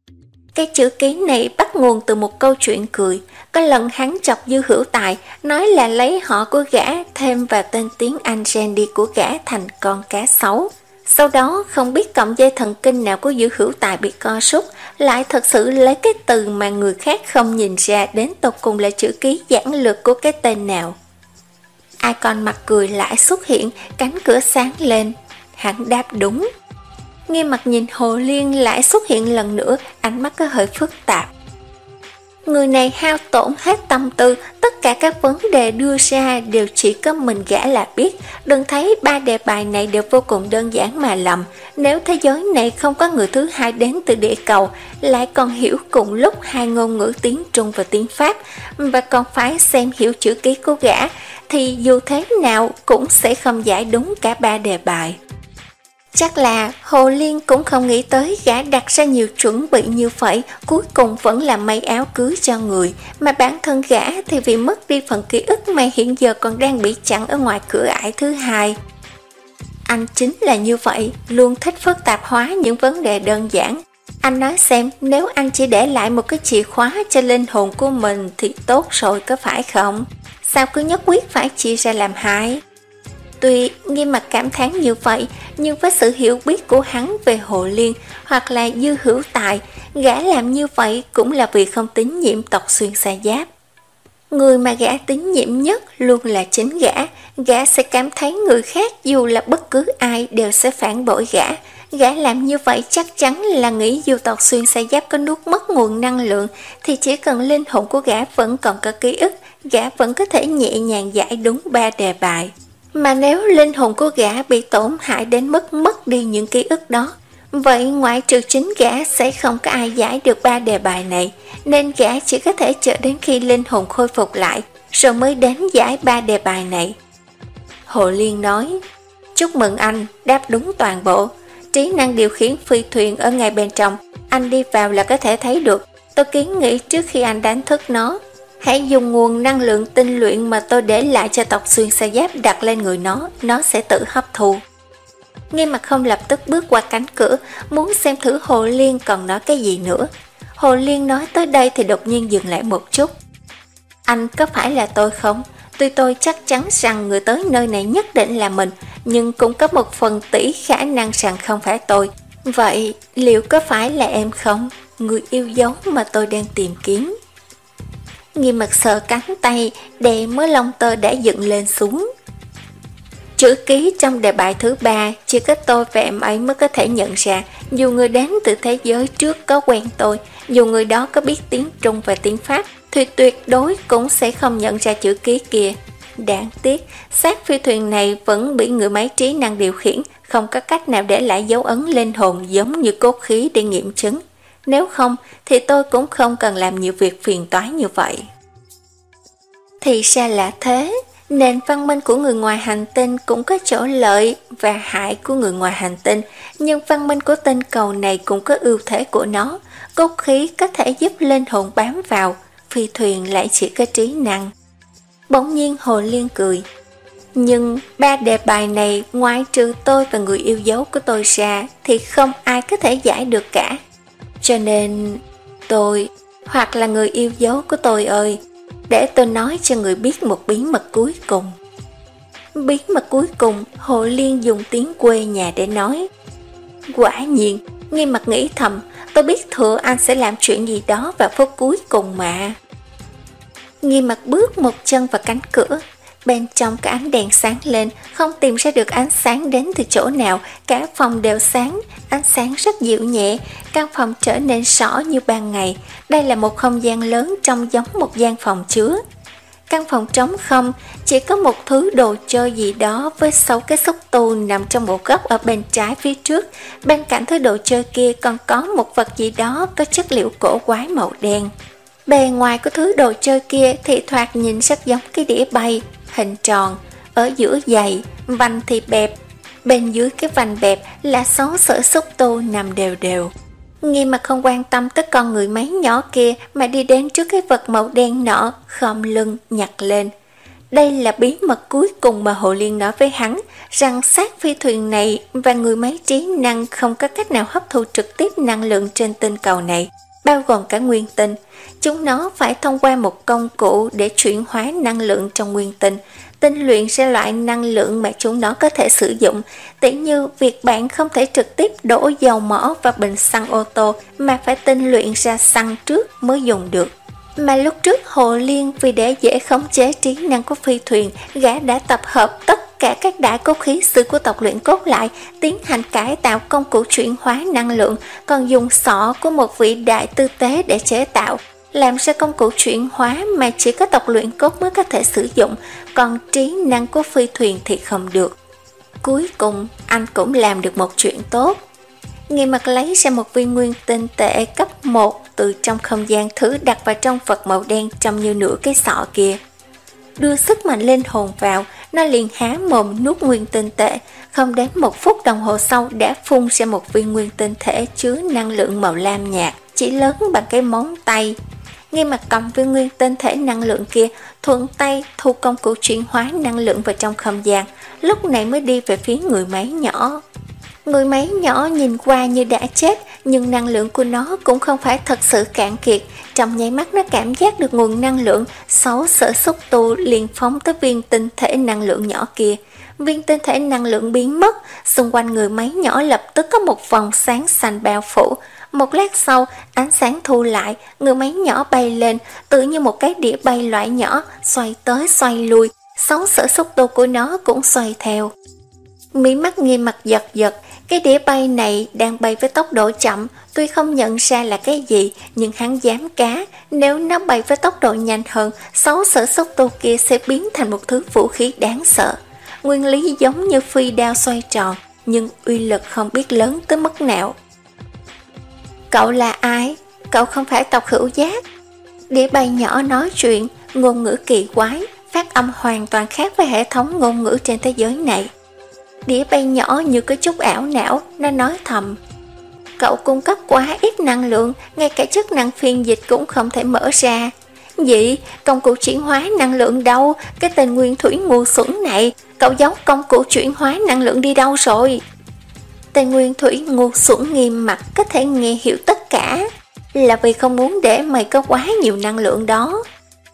Cái chữ ký này bắt nguồn từ một câu chuyện cười. Có lần hắn chọc Dư Hữu Tài, nói là lấy họ của gã thêm vào tên tiếng Anh Randy của gã thành con cá sấu. Sau đó không biết cọng dây thần kinh nào của Dư Hữu Tài bị co rút, lại thật sự lấy cái từ mà người khác không nhìn ra đến tột cùng là chữ ký giản lược của cái tên nào. Icon mặt cười lại xuất hiện, cánh cửa sáng lên. Hắn đáp đúng. Nghiêm Mặc nhìn Hồ Liên lại xuất hiện lần nữa, ánh mắt có hơi phức tạp. Người này hao tổn hết tâm tư, tất cả các vấn đề đưa ra đều chỉ có mình gã là biết. Đừng thấy ba đề bài này đều vô cùng đơn giản mà lầm. Nếu thế giới này không có người thứ hai đến từ địa cầu, lại còn hiểu cùng lúc hai ngôn ngữ tiếng Trung và tiếng Pháp, và còn phải xem hiểu chữ ký của gã, thì dù thế nào cũng sẽ không giải đúng cả ba đề bài. Chắc là Hồ Liên cũng không nghĩ tới gã đặt ra nhiều chuẩn bị như vậy, cuối cùng vẫn là may áo cưới cho người, mà bản thân gã thì vì mất đi phần ký ức mà hiện giờ còn đang bị chặn ở ngoài cửa ải thứ hai. Anh chính là như vậy, luôn thích phức tạp hóa những vấn đề đơn giản. Anh nói xem, nếu anh chỉ để lại một cái chìa khóa cho linh hồn của mình thì tốt rồi có phải không? Sao cứ nhất quyết phải chia ra làm hai? Tuy Nghiêm Mặc cảm thán như vậy, nhưng với sự hiểu biết của hắn về Hồ Liên hoặc là Dư Hữu Tài, gã làm như vậy cũng là vì không tín nhiệm tộc Xuyên Sa Giáp. Người mà gã tín nhiệm nhất luôn là chính gã, gã sẽ cảm thấy người khác dù là bất cứ ai đều sẽ phản bội gã. Gã làm như vậy chắc chắn là nghĩ dù tộc Xuyên Sa Giáp có nuốt mất nguồn năng lượng thì chỉ cần linh hồn của gã vẫn còn có ký ức, gã vẫn có thể nhẹ nhàng giải đúng ba đề bài. Mà nếu linh hồn của gã bị tổn hại đến mức mất đi những ký ức đó, vậy ngoại trừ chính gã sẽ không có ai giải được ba đề bài này, nên gã chỉ có thể chờ đến khi linh hồn khôi phục lại, rồi mới đến giải ba đề bài này. Hồ Liên nói, chúc mừng anh, đáp đúng toàn bộ. Trí năng điều khiển phi thuyền ở ngay bên trong, anh đi vào là có thể thấy được. Tôi kiến nghị trước khi anh đánh thức nó, hãy dùng nguồn năng lượng tinh luyện mà tôi để lại cho tộc Xuyên Sa Giáp đặt lên người nó, nó sẽ tự hấp thu. Nghiêm Mặc không lập tức bước qua cánh cửa, muốn xem thử Hồ Liên còn nói cái gì nữa. Hồ Liên nói tới đây thì đột nhiên dừng lại một chút. Anh có phải là tôi không? Tuy tôi chắc chắn rằng người tới nơi này nhất định là mình, nhưng cũng có một phần tỷ khả năng rằng không phải tôi. Vậy liệu có phải là em không? Người yêu dấu mà tôi đang tìm kiếm. Nghiêm Mặc sờ cánh tay, đè mớ lông tơ đã dựng lên xuống. Chữ ký trong đề bài thứ ba, chỉ có tôi và em ấy mới có thể nhận ra. Dù người đến từ thế giới trước có quen tôi, dù người đó có biết tiếng Trung và tiếng Pháp, thì tuyệt đối cũng sẽ không nhận ra chữ ký kia. Đáng tiếc, xác phi thuyền này vẫn bị người máy trí năng điều khiển, không có cách nào để lại dấu ấn linh hồn giống như cốt khí để nghiệm chứng. Nếu không, thì tôi cũng không cần làm nhiều việc phiền toái như vậy. Thì ra là thế, nền văn minh của người ngoài hành tinh cũng có chỗ lợi và hại của người ngoài hành tinh, nhưng văn minh của tinh cầu này cũng có ưu thế của nó. Cốt khí có thể giúp linh hồn bám vào, phi thuyền lại chỉ có trí năng. Bỗng nhiên Hồ Liên cười. Nhưng ba đề bài này ngoài trừ tôi và người yêu dấu của tôi ra thì không ai có thể giải được cả. Cho nên tôi, hoặc là người yêu dấu của tôi ơi, để tôi nói cho người biết một bí mật cuối cùng. Bí mật cuối cùng, Hồ Liên dùng tiếng quê nhà để nói. Quả nhiên, Nghiêm Mặc nghĩ thầm, tôi biết thừa anh sẽ làm chuyện gì đó vào phút cuối cùng mà. Nghiêm Mặc bước một chân vào cánh cửa. Bên trong cái ánh đèn sáng lên, không tìm ra được ánh sáng đến từ chỗ nào, cả phòng đều sáng, ánh sáng rất dịu nhẹ, căn phòng trở nên rõ như ban ngày. Đây là một không gian lớn trông giống một gian phòng chứa. Căn phòng trống không, chỉ có một thứ đồ chơi gì đó với sáu cái xúc tu nằm trong một góc ở bên trái phía trước. Bên cạnh thứ đồ chơi kia còn có một vật gì đó có chất liệu cổ quái màu đen. Bề ngoài của thứ đồ chơi kia thì thoạt nhìn rất giống cái đĩa bay, hình tròn, ở giữa dày, vành thì bẹp, bên dưới cái vành bẹp là sáu sợi xúc tu nằm đều đều. Nghiêm Mặc không quan tâm tới con người máy nhỏ kia mà đi đến trước cái vật màu đen nọ, khom lưng nhặt lên. Đây là bí mật cuối cùng mà Hồ Liên nói với hắn, rằng xác phi thuyền này và người máy trí năng không có cách nào hấp thụ trực tiếp năng lượng trên tinh cầu này, bao gồm cả nguyên tinh. Chúng nó phải thông qua một công cụ để chuyển hóa năng lượng trong nguyên tinh, tinh luyện ra loại năng lượng mà chúng nó có thể sử dụng, tỉ như việc bạn không thể trực tiếp đổ dầu mỏ vào bình xăng ô tô mà phải tinh luyện ra xăng trước mới dùng được. Mà lúc trước Hồ Liên vì để dễ khống chế trí năng của phi thuyền, gã đã tập hợp tất cả các đại cốt khí sư của tộc luyện cốt lại, tiến hành cải tạo công cụ chuyển hóa năng lượng, còn dùng sọ của một vị đại tư tế để chế tạo. làm ra công cụ chuyển hóa mà chỉ có tộc luyện cốt mới có thể sử dụng, còn trí năng của phi thuyền thì không được. Cuối cùng, anh cũng làm được một chuyện tốt. Nghiêm Mặc lấy ra một viên nguyên tinh tệ cấp một từ trong không gian thử đặt vào trong vật màu đen trông như nửa cái sọ kia. Đưa sức mạnh linh hồn vào, nó liền há mồm nuốt nguyên tinh tệ, không đến một phút đồng hồ sau đã phun ra một viên nguyên tinh thể chứa năng lượng màu lam nhạt, chỉ lớn bằng cái móng tay. Nghiêm Mặc cầm viên nguyên tinh thể năng lượng kia, thuận tay thu công cụ chuyển hóa năng lượng vào trong không gian, lúc này mới đi về phía người máy nhỏ. Người máy nhỏ nhìn qua như đã chết, nhưng năng lượng của nó cũng không phải thật sự cạn kiệt. Trong nháy mắt nó cảm giác được nguồn năng lượng, sáu sở xúc tu liền phóng tới viên tinh thể năng lượng nhỏ kia. Viên tinh thể năng lượng biến mất, xung quanh người máy nhỏ lập tức có một vòng sáng xanh bao phủ. Một lát sau, ánh sáng thu lại, người máy nhỏ bay lên, tự như một cái đĩa bay loại nhỏ, xoay tới xoay lui, sáu sở xúc tu của nó cũng xoay theo. Mí mắt Nghiêm Mặc giật giật, cái đĩa bay này đang bay với tốc độ chậm, tuy không nhận ra là cái gì, nhưng hắn dám cá, nếu nó bay với tốc độ nhanh hơn, sáu sở xúc tu kia sẽ biến thành một thứ vũ khí đáng sợ. Nguyên lý giống như phi đao xoay tròn, nhưng uy lực không biết lớn tới mức nào. Cậu là ai? Cậu không phải tộc hữu giác. Đĩa bay nhỏ nói chuyện, ngôn ngữ kỳ quái, phát âm hoàn toàn khác với hệ thống ngôn ngữ trên thế giới này. Đĩa bay nhỏ như có chút ảo não, nó nói thầm. Cậu cung cấp quá ít năng lượng, ngay cả chức năng phiên dịch cũng không thể mở ra. Gì? Công cụ chuyển hóa năng lượng đâu? Cái tên nguyên thủy ngu xuẩn này, cậu giấu công cụ chuyển hóa năng lượng đi đâu rồi? Tên nguyên thủy ngu xuẩn Nghiêm Mặc có thể nghe hiểu tất cả, là vì không muốn để mày có quá nhiều năng lượng đó.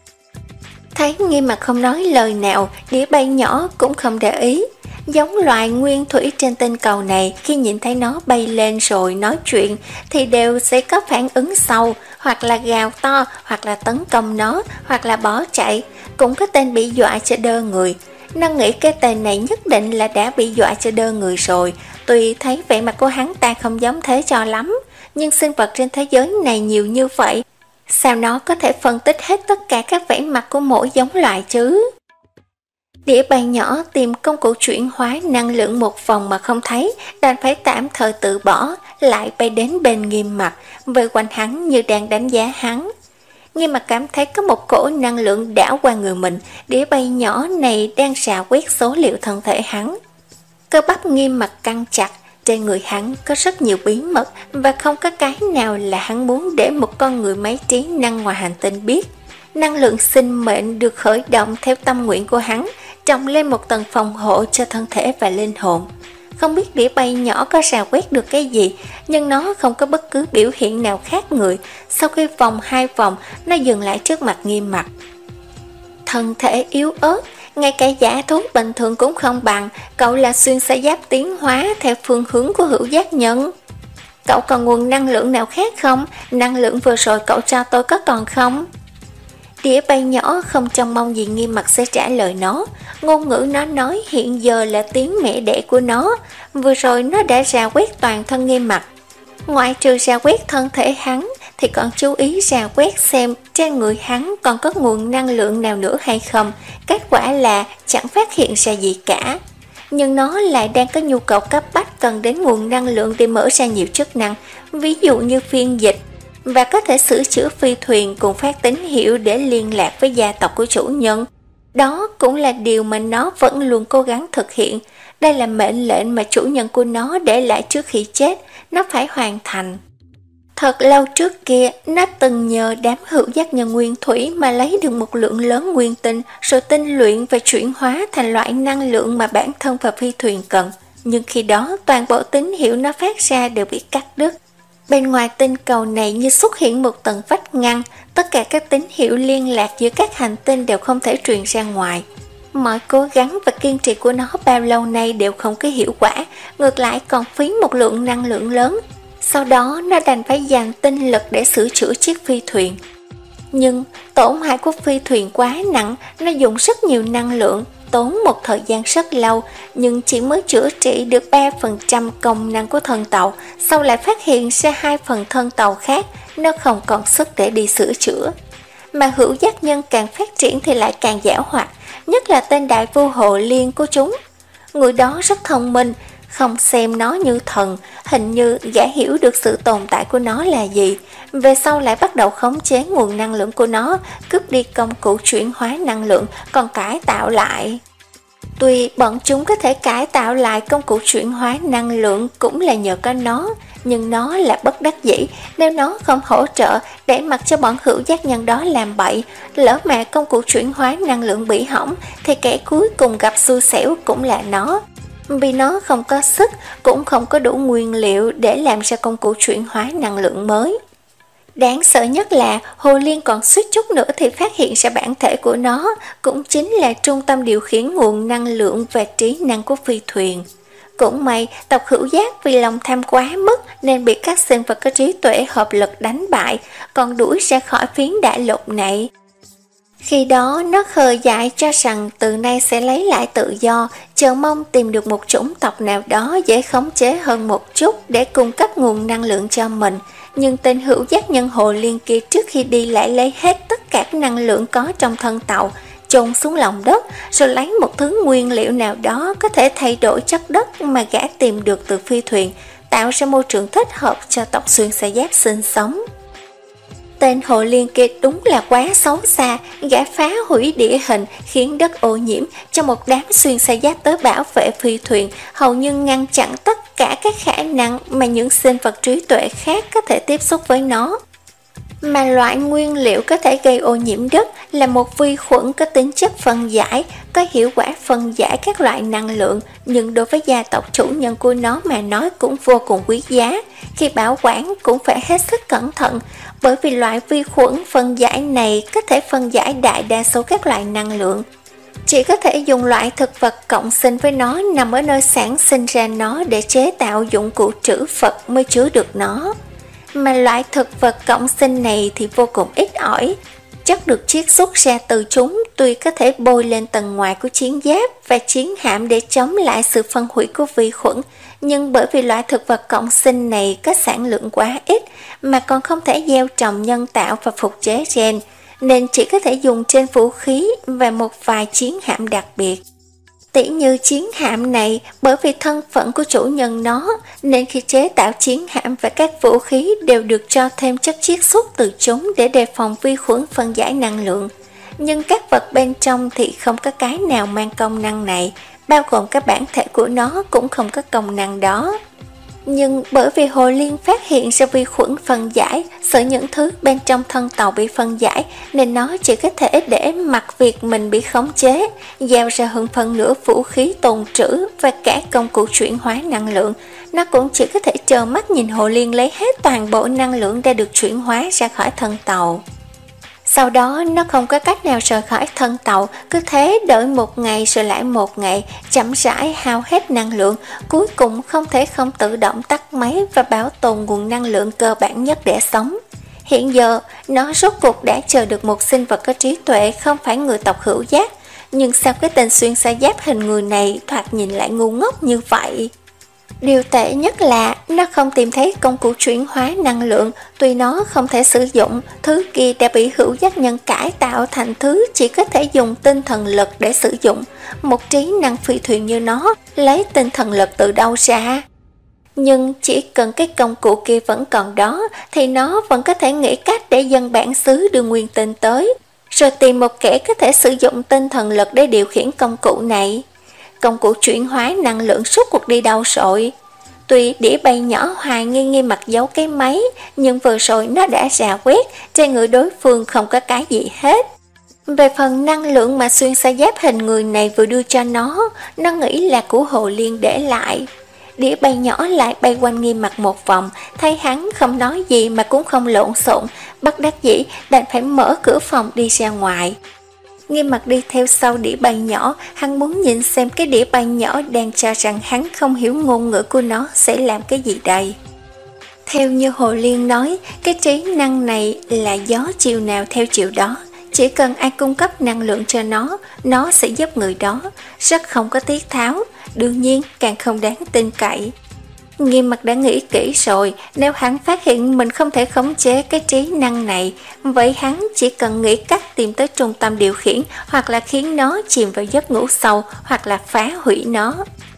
Thấy Nghiêm Mặc không nói lời nào, đĩa bay nhỏ cũng không để ý. Giống loài nguyên thủy trên tinh cầu này, khi nhìn thấy nó bay lên rồi nói chuyện thì đều sẽ có phản ứng sau, hoặc là gào to, hoặc là tấn công nó, hoặc là bỏ chạy. Cũng có tên bị dọa cho đơ người. Nó nghĩ cái tên này nhất định là đã bị dọa cho đơ người rồi. Tuy thấy vẻ mặt của hắn ta không giống thế cho lắm, nhưng sinh vật trên thế giới này nhiều như vậy, sao nó có thể phân tích hết tất cả các vẻ mặt của mỗi giống loài chứ? Đĩa bay nhỏ tìm công cụ chuyển hóa năng lượng một vòng mà không thấy, đành phải tạm thời tự bỏ, lại bay đến bên Nghiêm Mặc, vây quanh hắn như đang đánh giá hắn. Nghiêm Mặc cảm thấy có một cổ năng lượng đảo qua người mình, đĩa bay nhỏ này đang rà quét số liệu thân thể hắn. Cơ bắp Nghiêm Mặc căng chặt, trên người hắn có rất nhiều bí mật và không có cái nào là hắn muốn để một con người máy trí năng ngoài hành tinh biết. Năng lượng sinh mệnh được khởi động theo tâm nguyện của hắn, trồng lên một tầng phòng hộ cho thân thể và linh hồn. Không biết đĩa bay nhỏ có rà quét được cái gì, nhưng nó không có bất cứ biểu hiện nào khác người. Sau khi vòng hai vòng, nó dừng lại trước mặt Nghiêm Mặc. Thân thể yếu ớt, ngay cả giả thú bình thường cũng không bằng, cậu là xuyên xa giáp tiến hóa theo phương hướng của hữu giác nhân. Cậu còn nguồn năng lượng nào khác không? Năng lượng vừa rồi cậu cho tôi có còn không? Đĩa bay nhỏ không trông mong gì Nghiêm Mặc sẽ trả lời nó. Ngôn ngữ nó nói hiện giờ là tiếng mẹ đẻ của nó. Vừa rồi nó đã rà quét toàn thân Nghiêm Mặc. Ngoại trừ rà quét thân thể hắn, thì còn chú ý rà quét xem trên người hắn còn có nguồn năng lượng nào nữa hay không. Kết quả là chẳng phát hiện ra gì cả. Nhưng nó lại đang có nhu cầu cấp bách cần đến nguồn năng lượng để mở ra nhiều chức năng, ví dụ như phiên dịch, và có thể sửa chữa phi thuyền cùng phát tín hiệu để liên lạc với gia tộc của chủ nhân. Đó cũng là điều mà nó vẫn luôn cố gắng thực hiện. Đây là mệnh lệnh mà chủ nhân của nó để lại trước khi chết, nó phải hoàn thành. Thật lâu trước kia, nó từng nhờ đám hữu giác nhân nguyên thủy mà lấy được một lượng lớn nguyên tinh, rồi tinh luyện và chuyển hóa thành loại năng lượng mà bản thân và phi thuyền cần. Nhưng khi đó, toàn bộ tín hiệu nó phát ra đều bị cắt đứt. Bên ngoài tinh cầu này như xuất hiện một tầng vách ngăn, tất cả các tín hiệu liên lạc giữa các hành tinh đều không thể truyền ra ngoài. Mọi cố gắng và kiên trì của nó bao lâu nay đều không có hiệu quả, ngược lại còn phí một lượng năng lượng lớn. Sau đó nó đành phải dành tinh lực để sửa chữa chiếc phi thuyền. Nhưng tổn hại của phi thuyền quá nặng, nó dùng rất nhiều năng lượng, tốn một thời gian rất lâu, nhưng chỉ mới chữa trị được ba phần trăm công năng của thân tàu, sau lại phát hiện ra hai phần thân tàu khác, nó không còn sức để đi sửa chữa. Mà hữu giác nhân càng phát triển thì lại càng giảo hoạt, nhất là tên đại vua Hồ Liên của chúng. Người đó rất thông minh, không xem nó như thần, hình như gã hiểu được sự tồn tại của nó là gì, về sau lại bắt đầu khống chế nguồn năng lượng của nó, cướp đi công cụ chuyển hóa năng lượng, còn cải tạo lại. Tuy bọn chúng có thể cải tạo lại công cụ chuyển hóa năng lượng cũng là nhờ có nó, nhưng nó là bất đắc dĩ, nếu nó không hỗ trợ để mặc cho bọn hữu giác nhân đó làm bậy, lỡ mà công cụ chuyển hóa năng lượng bị hỏng thì kẻ cuối cùng gặp xui xẻo cũng là nó. Vì nó không có sức, cũng không có đủ nguyên liệu để làm ra công cụ chuyển hóa năng lượng mới. Đáng sợ nhất là Hồ Liên còn suýt chút nữa thì phát hiện ra bản thể của nó, cũng chính là trung tâm điều khiển nguồn năng lượng và trí năng của phi thuyền. Cũng may tộc hữu giác vì lòng tham quá mức nên bị các sinh vật có trí tuệ hợp lực đánh bại, còn đuổi ra khỏi phiến đại lục này. Khi đó nó khờ dại cho rằng từ nay sẽ lấy lại tự do, chờ mong tìm được một chủng tộc nào đó dễ khống chế hơn một chút để cung cấp nguồn năng lượng cho mình. Nhưng tên hữu giác nhân Hồ Liên kia trước khi đi lại lấy hết tất cả năng lượng có trong thân tàu, chôn xuống lòng đất, rồi lấy một thứ nguyên liệu nào đó có thể thay đổi chất đất mà gã tìm được từ phi thuyền, tạo ra môi trường thích hợp cho tộc xuyên xa giáp sinh sống. Tên Hồ Liên kia đúng là quá xấu xa, gã phá hủy địa hình, khiến đất ô nhiễm, cho một đám xuyên xa giáp tới bảo vệ phi thuyền, hầu như ngăn chặn tất cả các khả năng mà những sinh vật trí tuệ khác có thể tiếp xúc với nó. Mà loại nguyên liệu có thể gây ô nhiễm đất là một vi khuẩn có tính chất phân giải, có hiệu quả phân giải các loại năng lượng, nhưng đối với gia tộc chủ nhân của nó mà nói cũng vô cùng quý giá. Khi bảo quản cũng phải hết sức cẩn thận, bởi vì loại vi khuẩn phân giải này có thể phân giải đại đa số các loại năng lượng. Chỉ có thể dùng loại thực vật cộng sinh với nó nằm ở nơi sản sinh ra nó để chế tạo dụng cụ trữ vật mới chứa được nó. Mà loại thực vật cộng sinh này thì vô cùng ít ỏi. Chất được chiết xuất ra từ chúng tuy có thể bôi lên tầng ngoài của chiến giáp và chiến hạm để chống lại sự phân hủy của vi khuẩn, nhưng bởi vì loại thực vật cộng sinh này có sản lượng quá ít mà còn không thể gieo trồng nhân tạo và phục chế gen, nên chỉ có thể dùng trên vũ khí và một vài chiến hạm đặc biệt. Tỉ như chiến hạm này, bởi vì thân phận của chủ nhân nó, nên khi chế tạo chiến hạm và các vũ khí đều được cho thêm chất chiết xuất từ chúng để đề phòng vi khuẩn phân giải năng lượng. Nhưng các vật bên trong thì không có cái nào mang công năng này, bao gồm các bản thể của nó cũng không có công năng đó. Nhưng bởi vì Hồ Liên phát hiện ra vi khuẩn phân giải, sợ những thứ bên trong thân tàu bị phân giải, nên nó chỉ có thể để mặc việc mình bị khống chế, giao ra hơn phân nửa vũ khí tồn trữ và cả công cụ chuyển hóa năng lượng. Nó cũng chỉ có thể trơ mắt nhìn Hồ Liên lấy hết toàn bộ năng lượng đã được chuyển hóa ra khỏi thân tàu. Sau đó nó không có cách nào rời khỏi thân tàu, cứ thế đợi một ngày rồi lại một ngày, chậm rãi hao hết năng lượng, cuối cùng không thể không tự động tắt máy và bảo tồn nguồn năng lượng cơ bản nhất để sống. Hiện giờ, nó rốt cuộc đã chờ được một sinh vật có trí tuệ không phải người tộc hữu giác, nhưng sao cái tên xuyên xa giáp hình người này thoạt nhìn lại ngu ngốc như vậy? Điều tệ nhất là nó không tìm thấy công cụ chuyển hóa năng lượng, tuy nó không thể sử dụng, thứ kia đã bị hữu giác nhân cải tạo thành thứ chỉ có thể dùng tinh thần lực để sử dụng. Một trí năng phi thuyền như nó, lấy tinh thần lực từ đâu ra? Nhưng chỉ cần cái công cụ kia vẫn còn đó, thì nó vẫn có thể nghĩ cách để dân bản xứ đưa nguyên tinh tới, rồi tìm một kẻ có thể sử dụng tinh thần lực để điều khiển công cụ này. Công cụ chuyển hóa năng lượng suốt cuộc đi đâu rồi? Tuy đĩa bay nhỏ hoài nghi nghi mặt giấu cái máy, nhưng vừa rồi nó đã rà quét, trên người đối phương không có cái gì hết. Về phần năng lượng mà xuyên xa giáp hình người này vừa đưa cho nó, nó nghĩ là của Hồ Liên để lại. Đĩa bay nhỏ lại bay quanh Nghiêm Mặt một vòng, thấy hắn không nói gì mà cũng không lộn xộn, bất đắc dĩ đành phải mở cửa phòng đi ra ngoài. Nghiêm Mặt đi theo sau đĩa bay nhỏ, hắn muốn nhìn xem cái đĩa bay nhỏ đang cho rằng hắn không hiểu ngôn ngữ của nó sẽ làm cái gì đây. Theo như Hồ Liên nói, cái trí năng này là gió chiều nào theo chiều đó, chỉ cần ai cung cấp năng lượng cho nó, nó sẽ giúp người đó, rất không có tiết tháo, đương nhiên càng không đáng tin cậy. Nghiêm Mặt đã nghĩ kỹ rồi, nếu hắn phát hiện mình không thể khống chế cái trí năng này, vậy hắn chỉ cần nghĩ cách tìm tới trung tâm điều khiển, hoặc là khiến nó chìm vào giấc ngủ sâu, hoặc là phá hủy nó.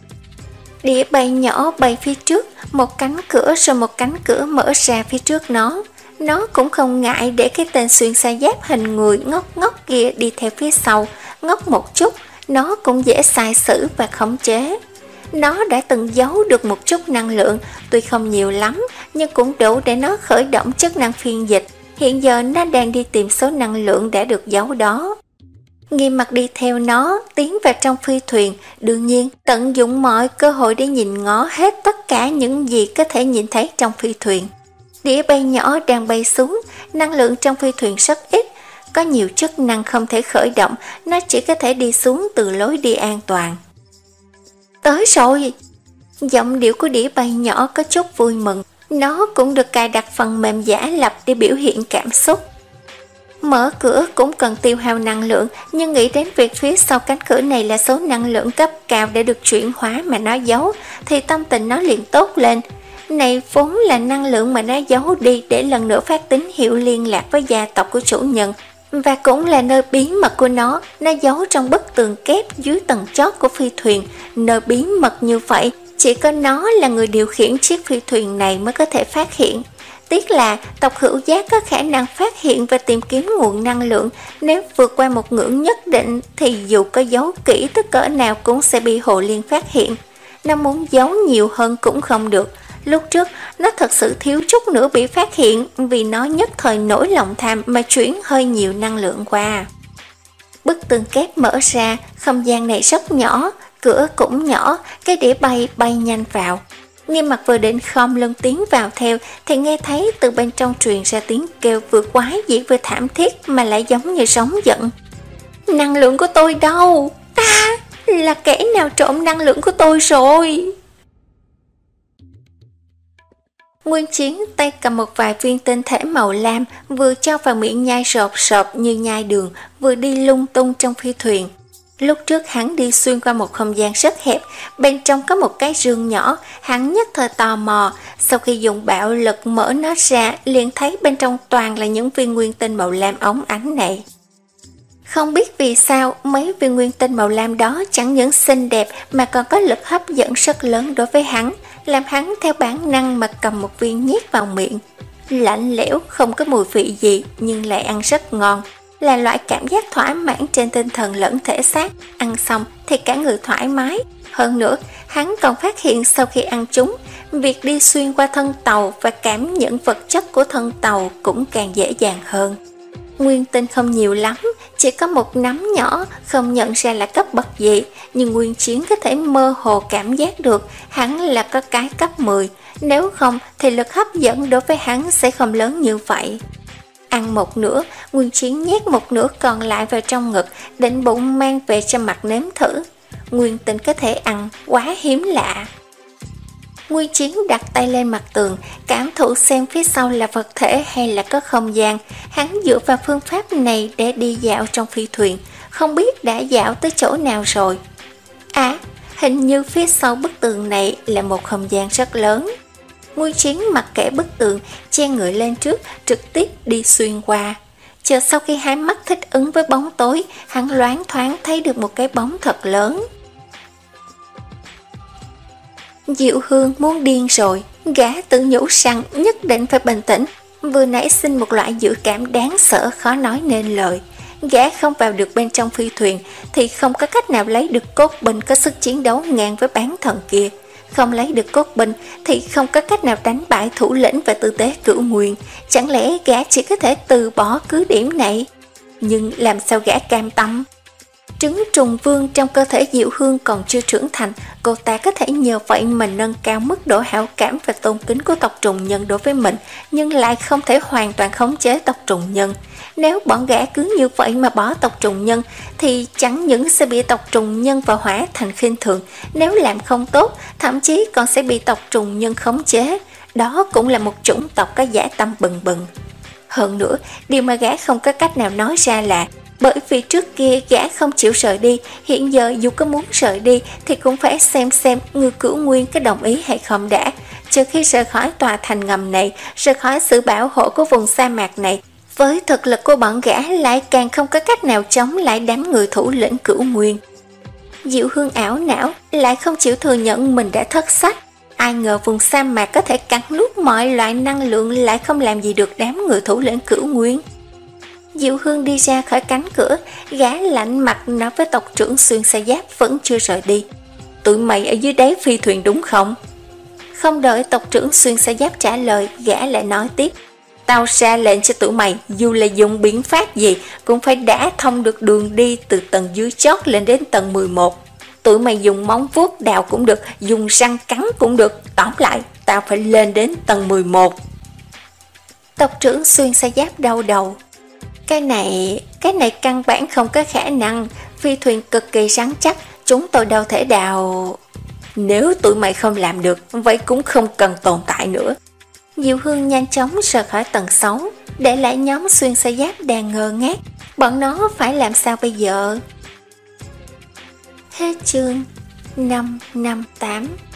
Đĩa bay nhỏ bay phía trước, một cánh cửa rồi một cánh cửa mở ra phía trước nó. Nó cũng không ngại để cái tên xuyên xa giáp hình người ngốc ngốc kia đi theo phía sau, ngốc một chút, nó cũng dễ sai sử và khống chế. Nó đã từng giấu được một chút năng lượng, tuy không nhiều lắm, nhưng cũng đủ để nó khởi động chức năng phiên dịch. Hiện giờ nó đang đi tìm số năng lượng đã được giấu đó. Nghiêm Mặt đi theo nó, tiến vào trong phi thuyền, đương nhiên tận dụng mọi cơ hội để nhìn ngó hết tất cả những gì có thể nhìn thấy trong phi thuyền. Đĩa bay nhỏ đang bay xuống, năng lượng trong phi thuyền rất ít, có nhiều chức năng không thể khởi động, nó chỉ có thể đi xuống từ lối đi an toàn. Tới rồi! Giọng điệu của đĩa bay nhỏ có chút vui mừng, nó cũng được cài đặt phần mềm giả lập để biểu hiện cảm xúc. Mở cửa cũng cần tiêu hao năng lượng, nhưng nghĩ đến việc phía sau cánh cửa này là số năng lượng cấp cao để được chuyển hóa mà nó giấu, thì tâm tình nó liền tốt lên. Này vốn là năng lượng mà nó giấu đi để lần nữa phát tín hiệu liên lạc với gia tộc của chủ nhân, và cũng là nơi bí mật của nó, nó giấu trong bức tường kép dưới tầng chót của phi thuyền. Nơi bí mật như vậy, chỉ có nó là người điều khiển chiếc phi thuyền này mới có thể phát hiện. Tiếc là tộc hữu giác có khả năng phát hiện và tìm kiếm nguồn năng lượng, nếu vượt qua một ngưỡng nhất định thì dù có giấu kỹ tới cỡ nào cũng sẽ bị Hồ Liên phát hiện. Nó muốn giấu nhiều hơn cũng không được. Lúc trước, nó thật sự thiếu chút nữa bị phát hiện vì nó nhất thời nổi lòng tham mà chuyển hơi nhiều năng lượng qua. Bức tường kép mở ra, không gian này rất nhỏ, cửa cũng nhỏ, cái đĩa bay bay nhanh vào. Nghiêm Mặt vừa định khom lưng tiến vào theo thì nghe thấy từ bên trong truyền ra tiếng kêu vừa quái dị vừa thảm thiết mà lại giống như sóng giận. Năng lượng của tôi đâu? À, là kẻ nào trộm năng lượng của tôi rồi? Nguyên Chiến tay cầm một vài viên tinh thể màu lam, vừa cho vào miệng nhai rộp rộp như nhai đường, vừa đi lung tung trong phi thuyền. Lúc trước hắn đi xuyên qua một không gian rất hẹp, bên trong có một cái rương nhỏ, hắn nhất thời tò mò, sau khi dùng bạo lực mở nó ra, liền thấy bên trong toàn là những viên nguyên tinh màu lam óng ánh này. Không biết vì sao, mấy viên nguyên tinh màu lam đó chẳng những xinh đẹp mà còn có lực hấp dẫn rất lớn đối với hắn, làm hắn theo bản năng mà cầm một viên nhét vào miệng. Lạnh lẽo, không có mùi vị gì nhưng lại ăn rất ngon, là loại cảm giác thỏa mãn trên tinh thần lẫn thể xác, ăn xong thì cả người thoải mái. Hơn nữa, hắn còn phát hiện sau khi ăn chúng, việc đi xuyên qua thân tàu và cảm nhận vật chất của thân tàu cũng càng dễ dàng hơn. Nguyên tinh không nhiều lắm, chỉ có một nắm nhỏ, không nhận ra là cấp bậc gì, nhưng Nguyên Chiến có thể mơ hồ cảm giác được hắn là có cái cấp mười, nếu không thì lực hấp dẫn đối với hắn sẽ không lớn như vậy. Ăn một nửa, Nguyên Chiến nhét một nửa còn lại vào trong ngực, định bụng mang về cho mặt nếm thử. Nguyên tinh có thể ăn, quá hiếm lạ. Nguyên Chiến đặt tay lên mặt tường, cảm thụ xem phía sau là vật thể hay là có không gian. Hắn dựa vào phương pháp này để đi dạo trong phi thuyền, không biết đã dạo tới chỗ nào rồi. À, hình như phía sau bức tường này là một không gian rất lớn. Nguyên Chiến mặc kệ bức tường, che người lên trước, trực tiếp đi xuyên qua. Chờ sau khi hai mắt thích ứng với bóng tối, hắn loáng thoáng thấy được một cái bóng thật lớn. Diệu Hương muốn điên rồi, gã tự nhủ rằng nhất định phải bình tĩnh, vừa nãy sinh một loại dự cảm đáng sợ khó nói nên lời. Gã không vào được bên trong phi thuyền thì không có cách nào lấy được cốt binh có sức chiến đấu ngang với bán thần kia. Không lấy được cốt binh thì không có cách nào đánh bại thủ lĩnh và tư tế Cửu Nguyên. Chẳng lẽ gã chỉ có thể từ bỏ cứ điểm này? Nhưng làm sao gã cam tâm? Trứng trùng vương trong cơ thể Diệu Hương còn chưa trưởng thành, cô ta có thể nhờ vậy mà nâng cao mức độ hảo cảm và tôn kính của tộc trùng nhân đối với mình, nhưng lại không thể hoàn toàn khống chế tộc trùng nhân. Nếu bọn gã cứ như vậy mà bỏ tộc trùng nhân, thì chẳng những sẽ bị tộc trùng nhân và hỏa thành khinh thường, nếu làm không tốt, thậm chí còn sẽ bị tộc trùng nhân khống chế. Đó cũng là một chủng tộc có dã tâm bừng bừng. Hơn nữa, điều mà gã không có cách nào nói ra là Bởi vì trước kia gã không chịu rời đi, hiện giờ dù có muốn rời đi thì cũng phải xem xem người Cửu Nguyên có đồng ý hay không đã. Trước khi rời khỏi tòa thành ngầm này, rời khỏi sự bảo hộ của vùng sa mạc này, với thực lực của bọn gã lại càng không có cách nào chống lại đám người thủ lĩnh Cửu Nguyên. Diệu Hương ảo não, lại không chịu thừa nhận mình đã thất sách. Ai ngờ vùng sa mạc có thể cắn nuốt mọi loại năng lượng, lại không làm gì được đám người thủ lĩnh Cửu Nguyên. Diệu Hương đi ra khỏi cánh cửa, gã lạnh mặt nói với tộc trưởng xuyên sa giáp vẫn chưa rời đi: tụi mày ở dưới đáy phi thuyền đúng không? Không đợi tộc trưởng xuyên sa giáp trả lời, gã lại nói tiếp: tao ra lệnh cho tụi mày, dù là dùng biện pháp gì cũng phải đã thông được đường đi từ tầng dưới chót lên đến tầng mười một. Tụi mày dùng móng vuốt đào cũng được, dùng răng cắn cũng được, tóm lại tao phải lên đến tầng mười một. Tộc trưởng xuyên sa giáp đau đầu: Cái này, cái này căn bản không có khả năng, phi thuyền cực kỳ rắn chắc, chúng tôi đâu thể đào. Nếu tụi mày không làm được, vậy cũng không cần tồn tại nữa. Diệu Hương nhanh chóng rời khỏi tầng sáu, để lại nhóm xuyên sa giáp đang ngơ ngác, bọn nó phải làm sao bây giờ? Hết chương năm năm tám.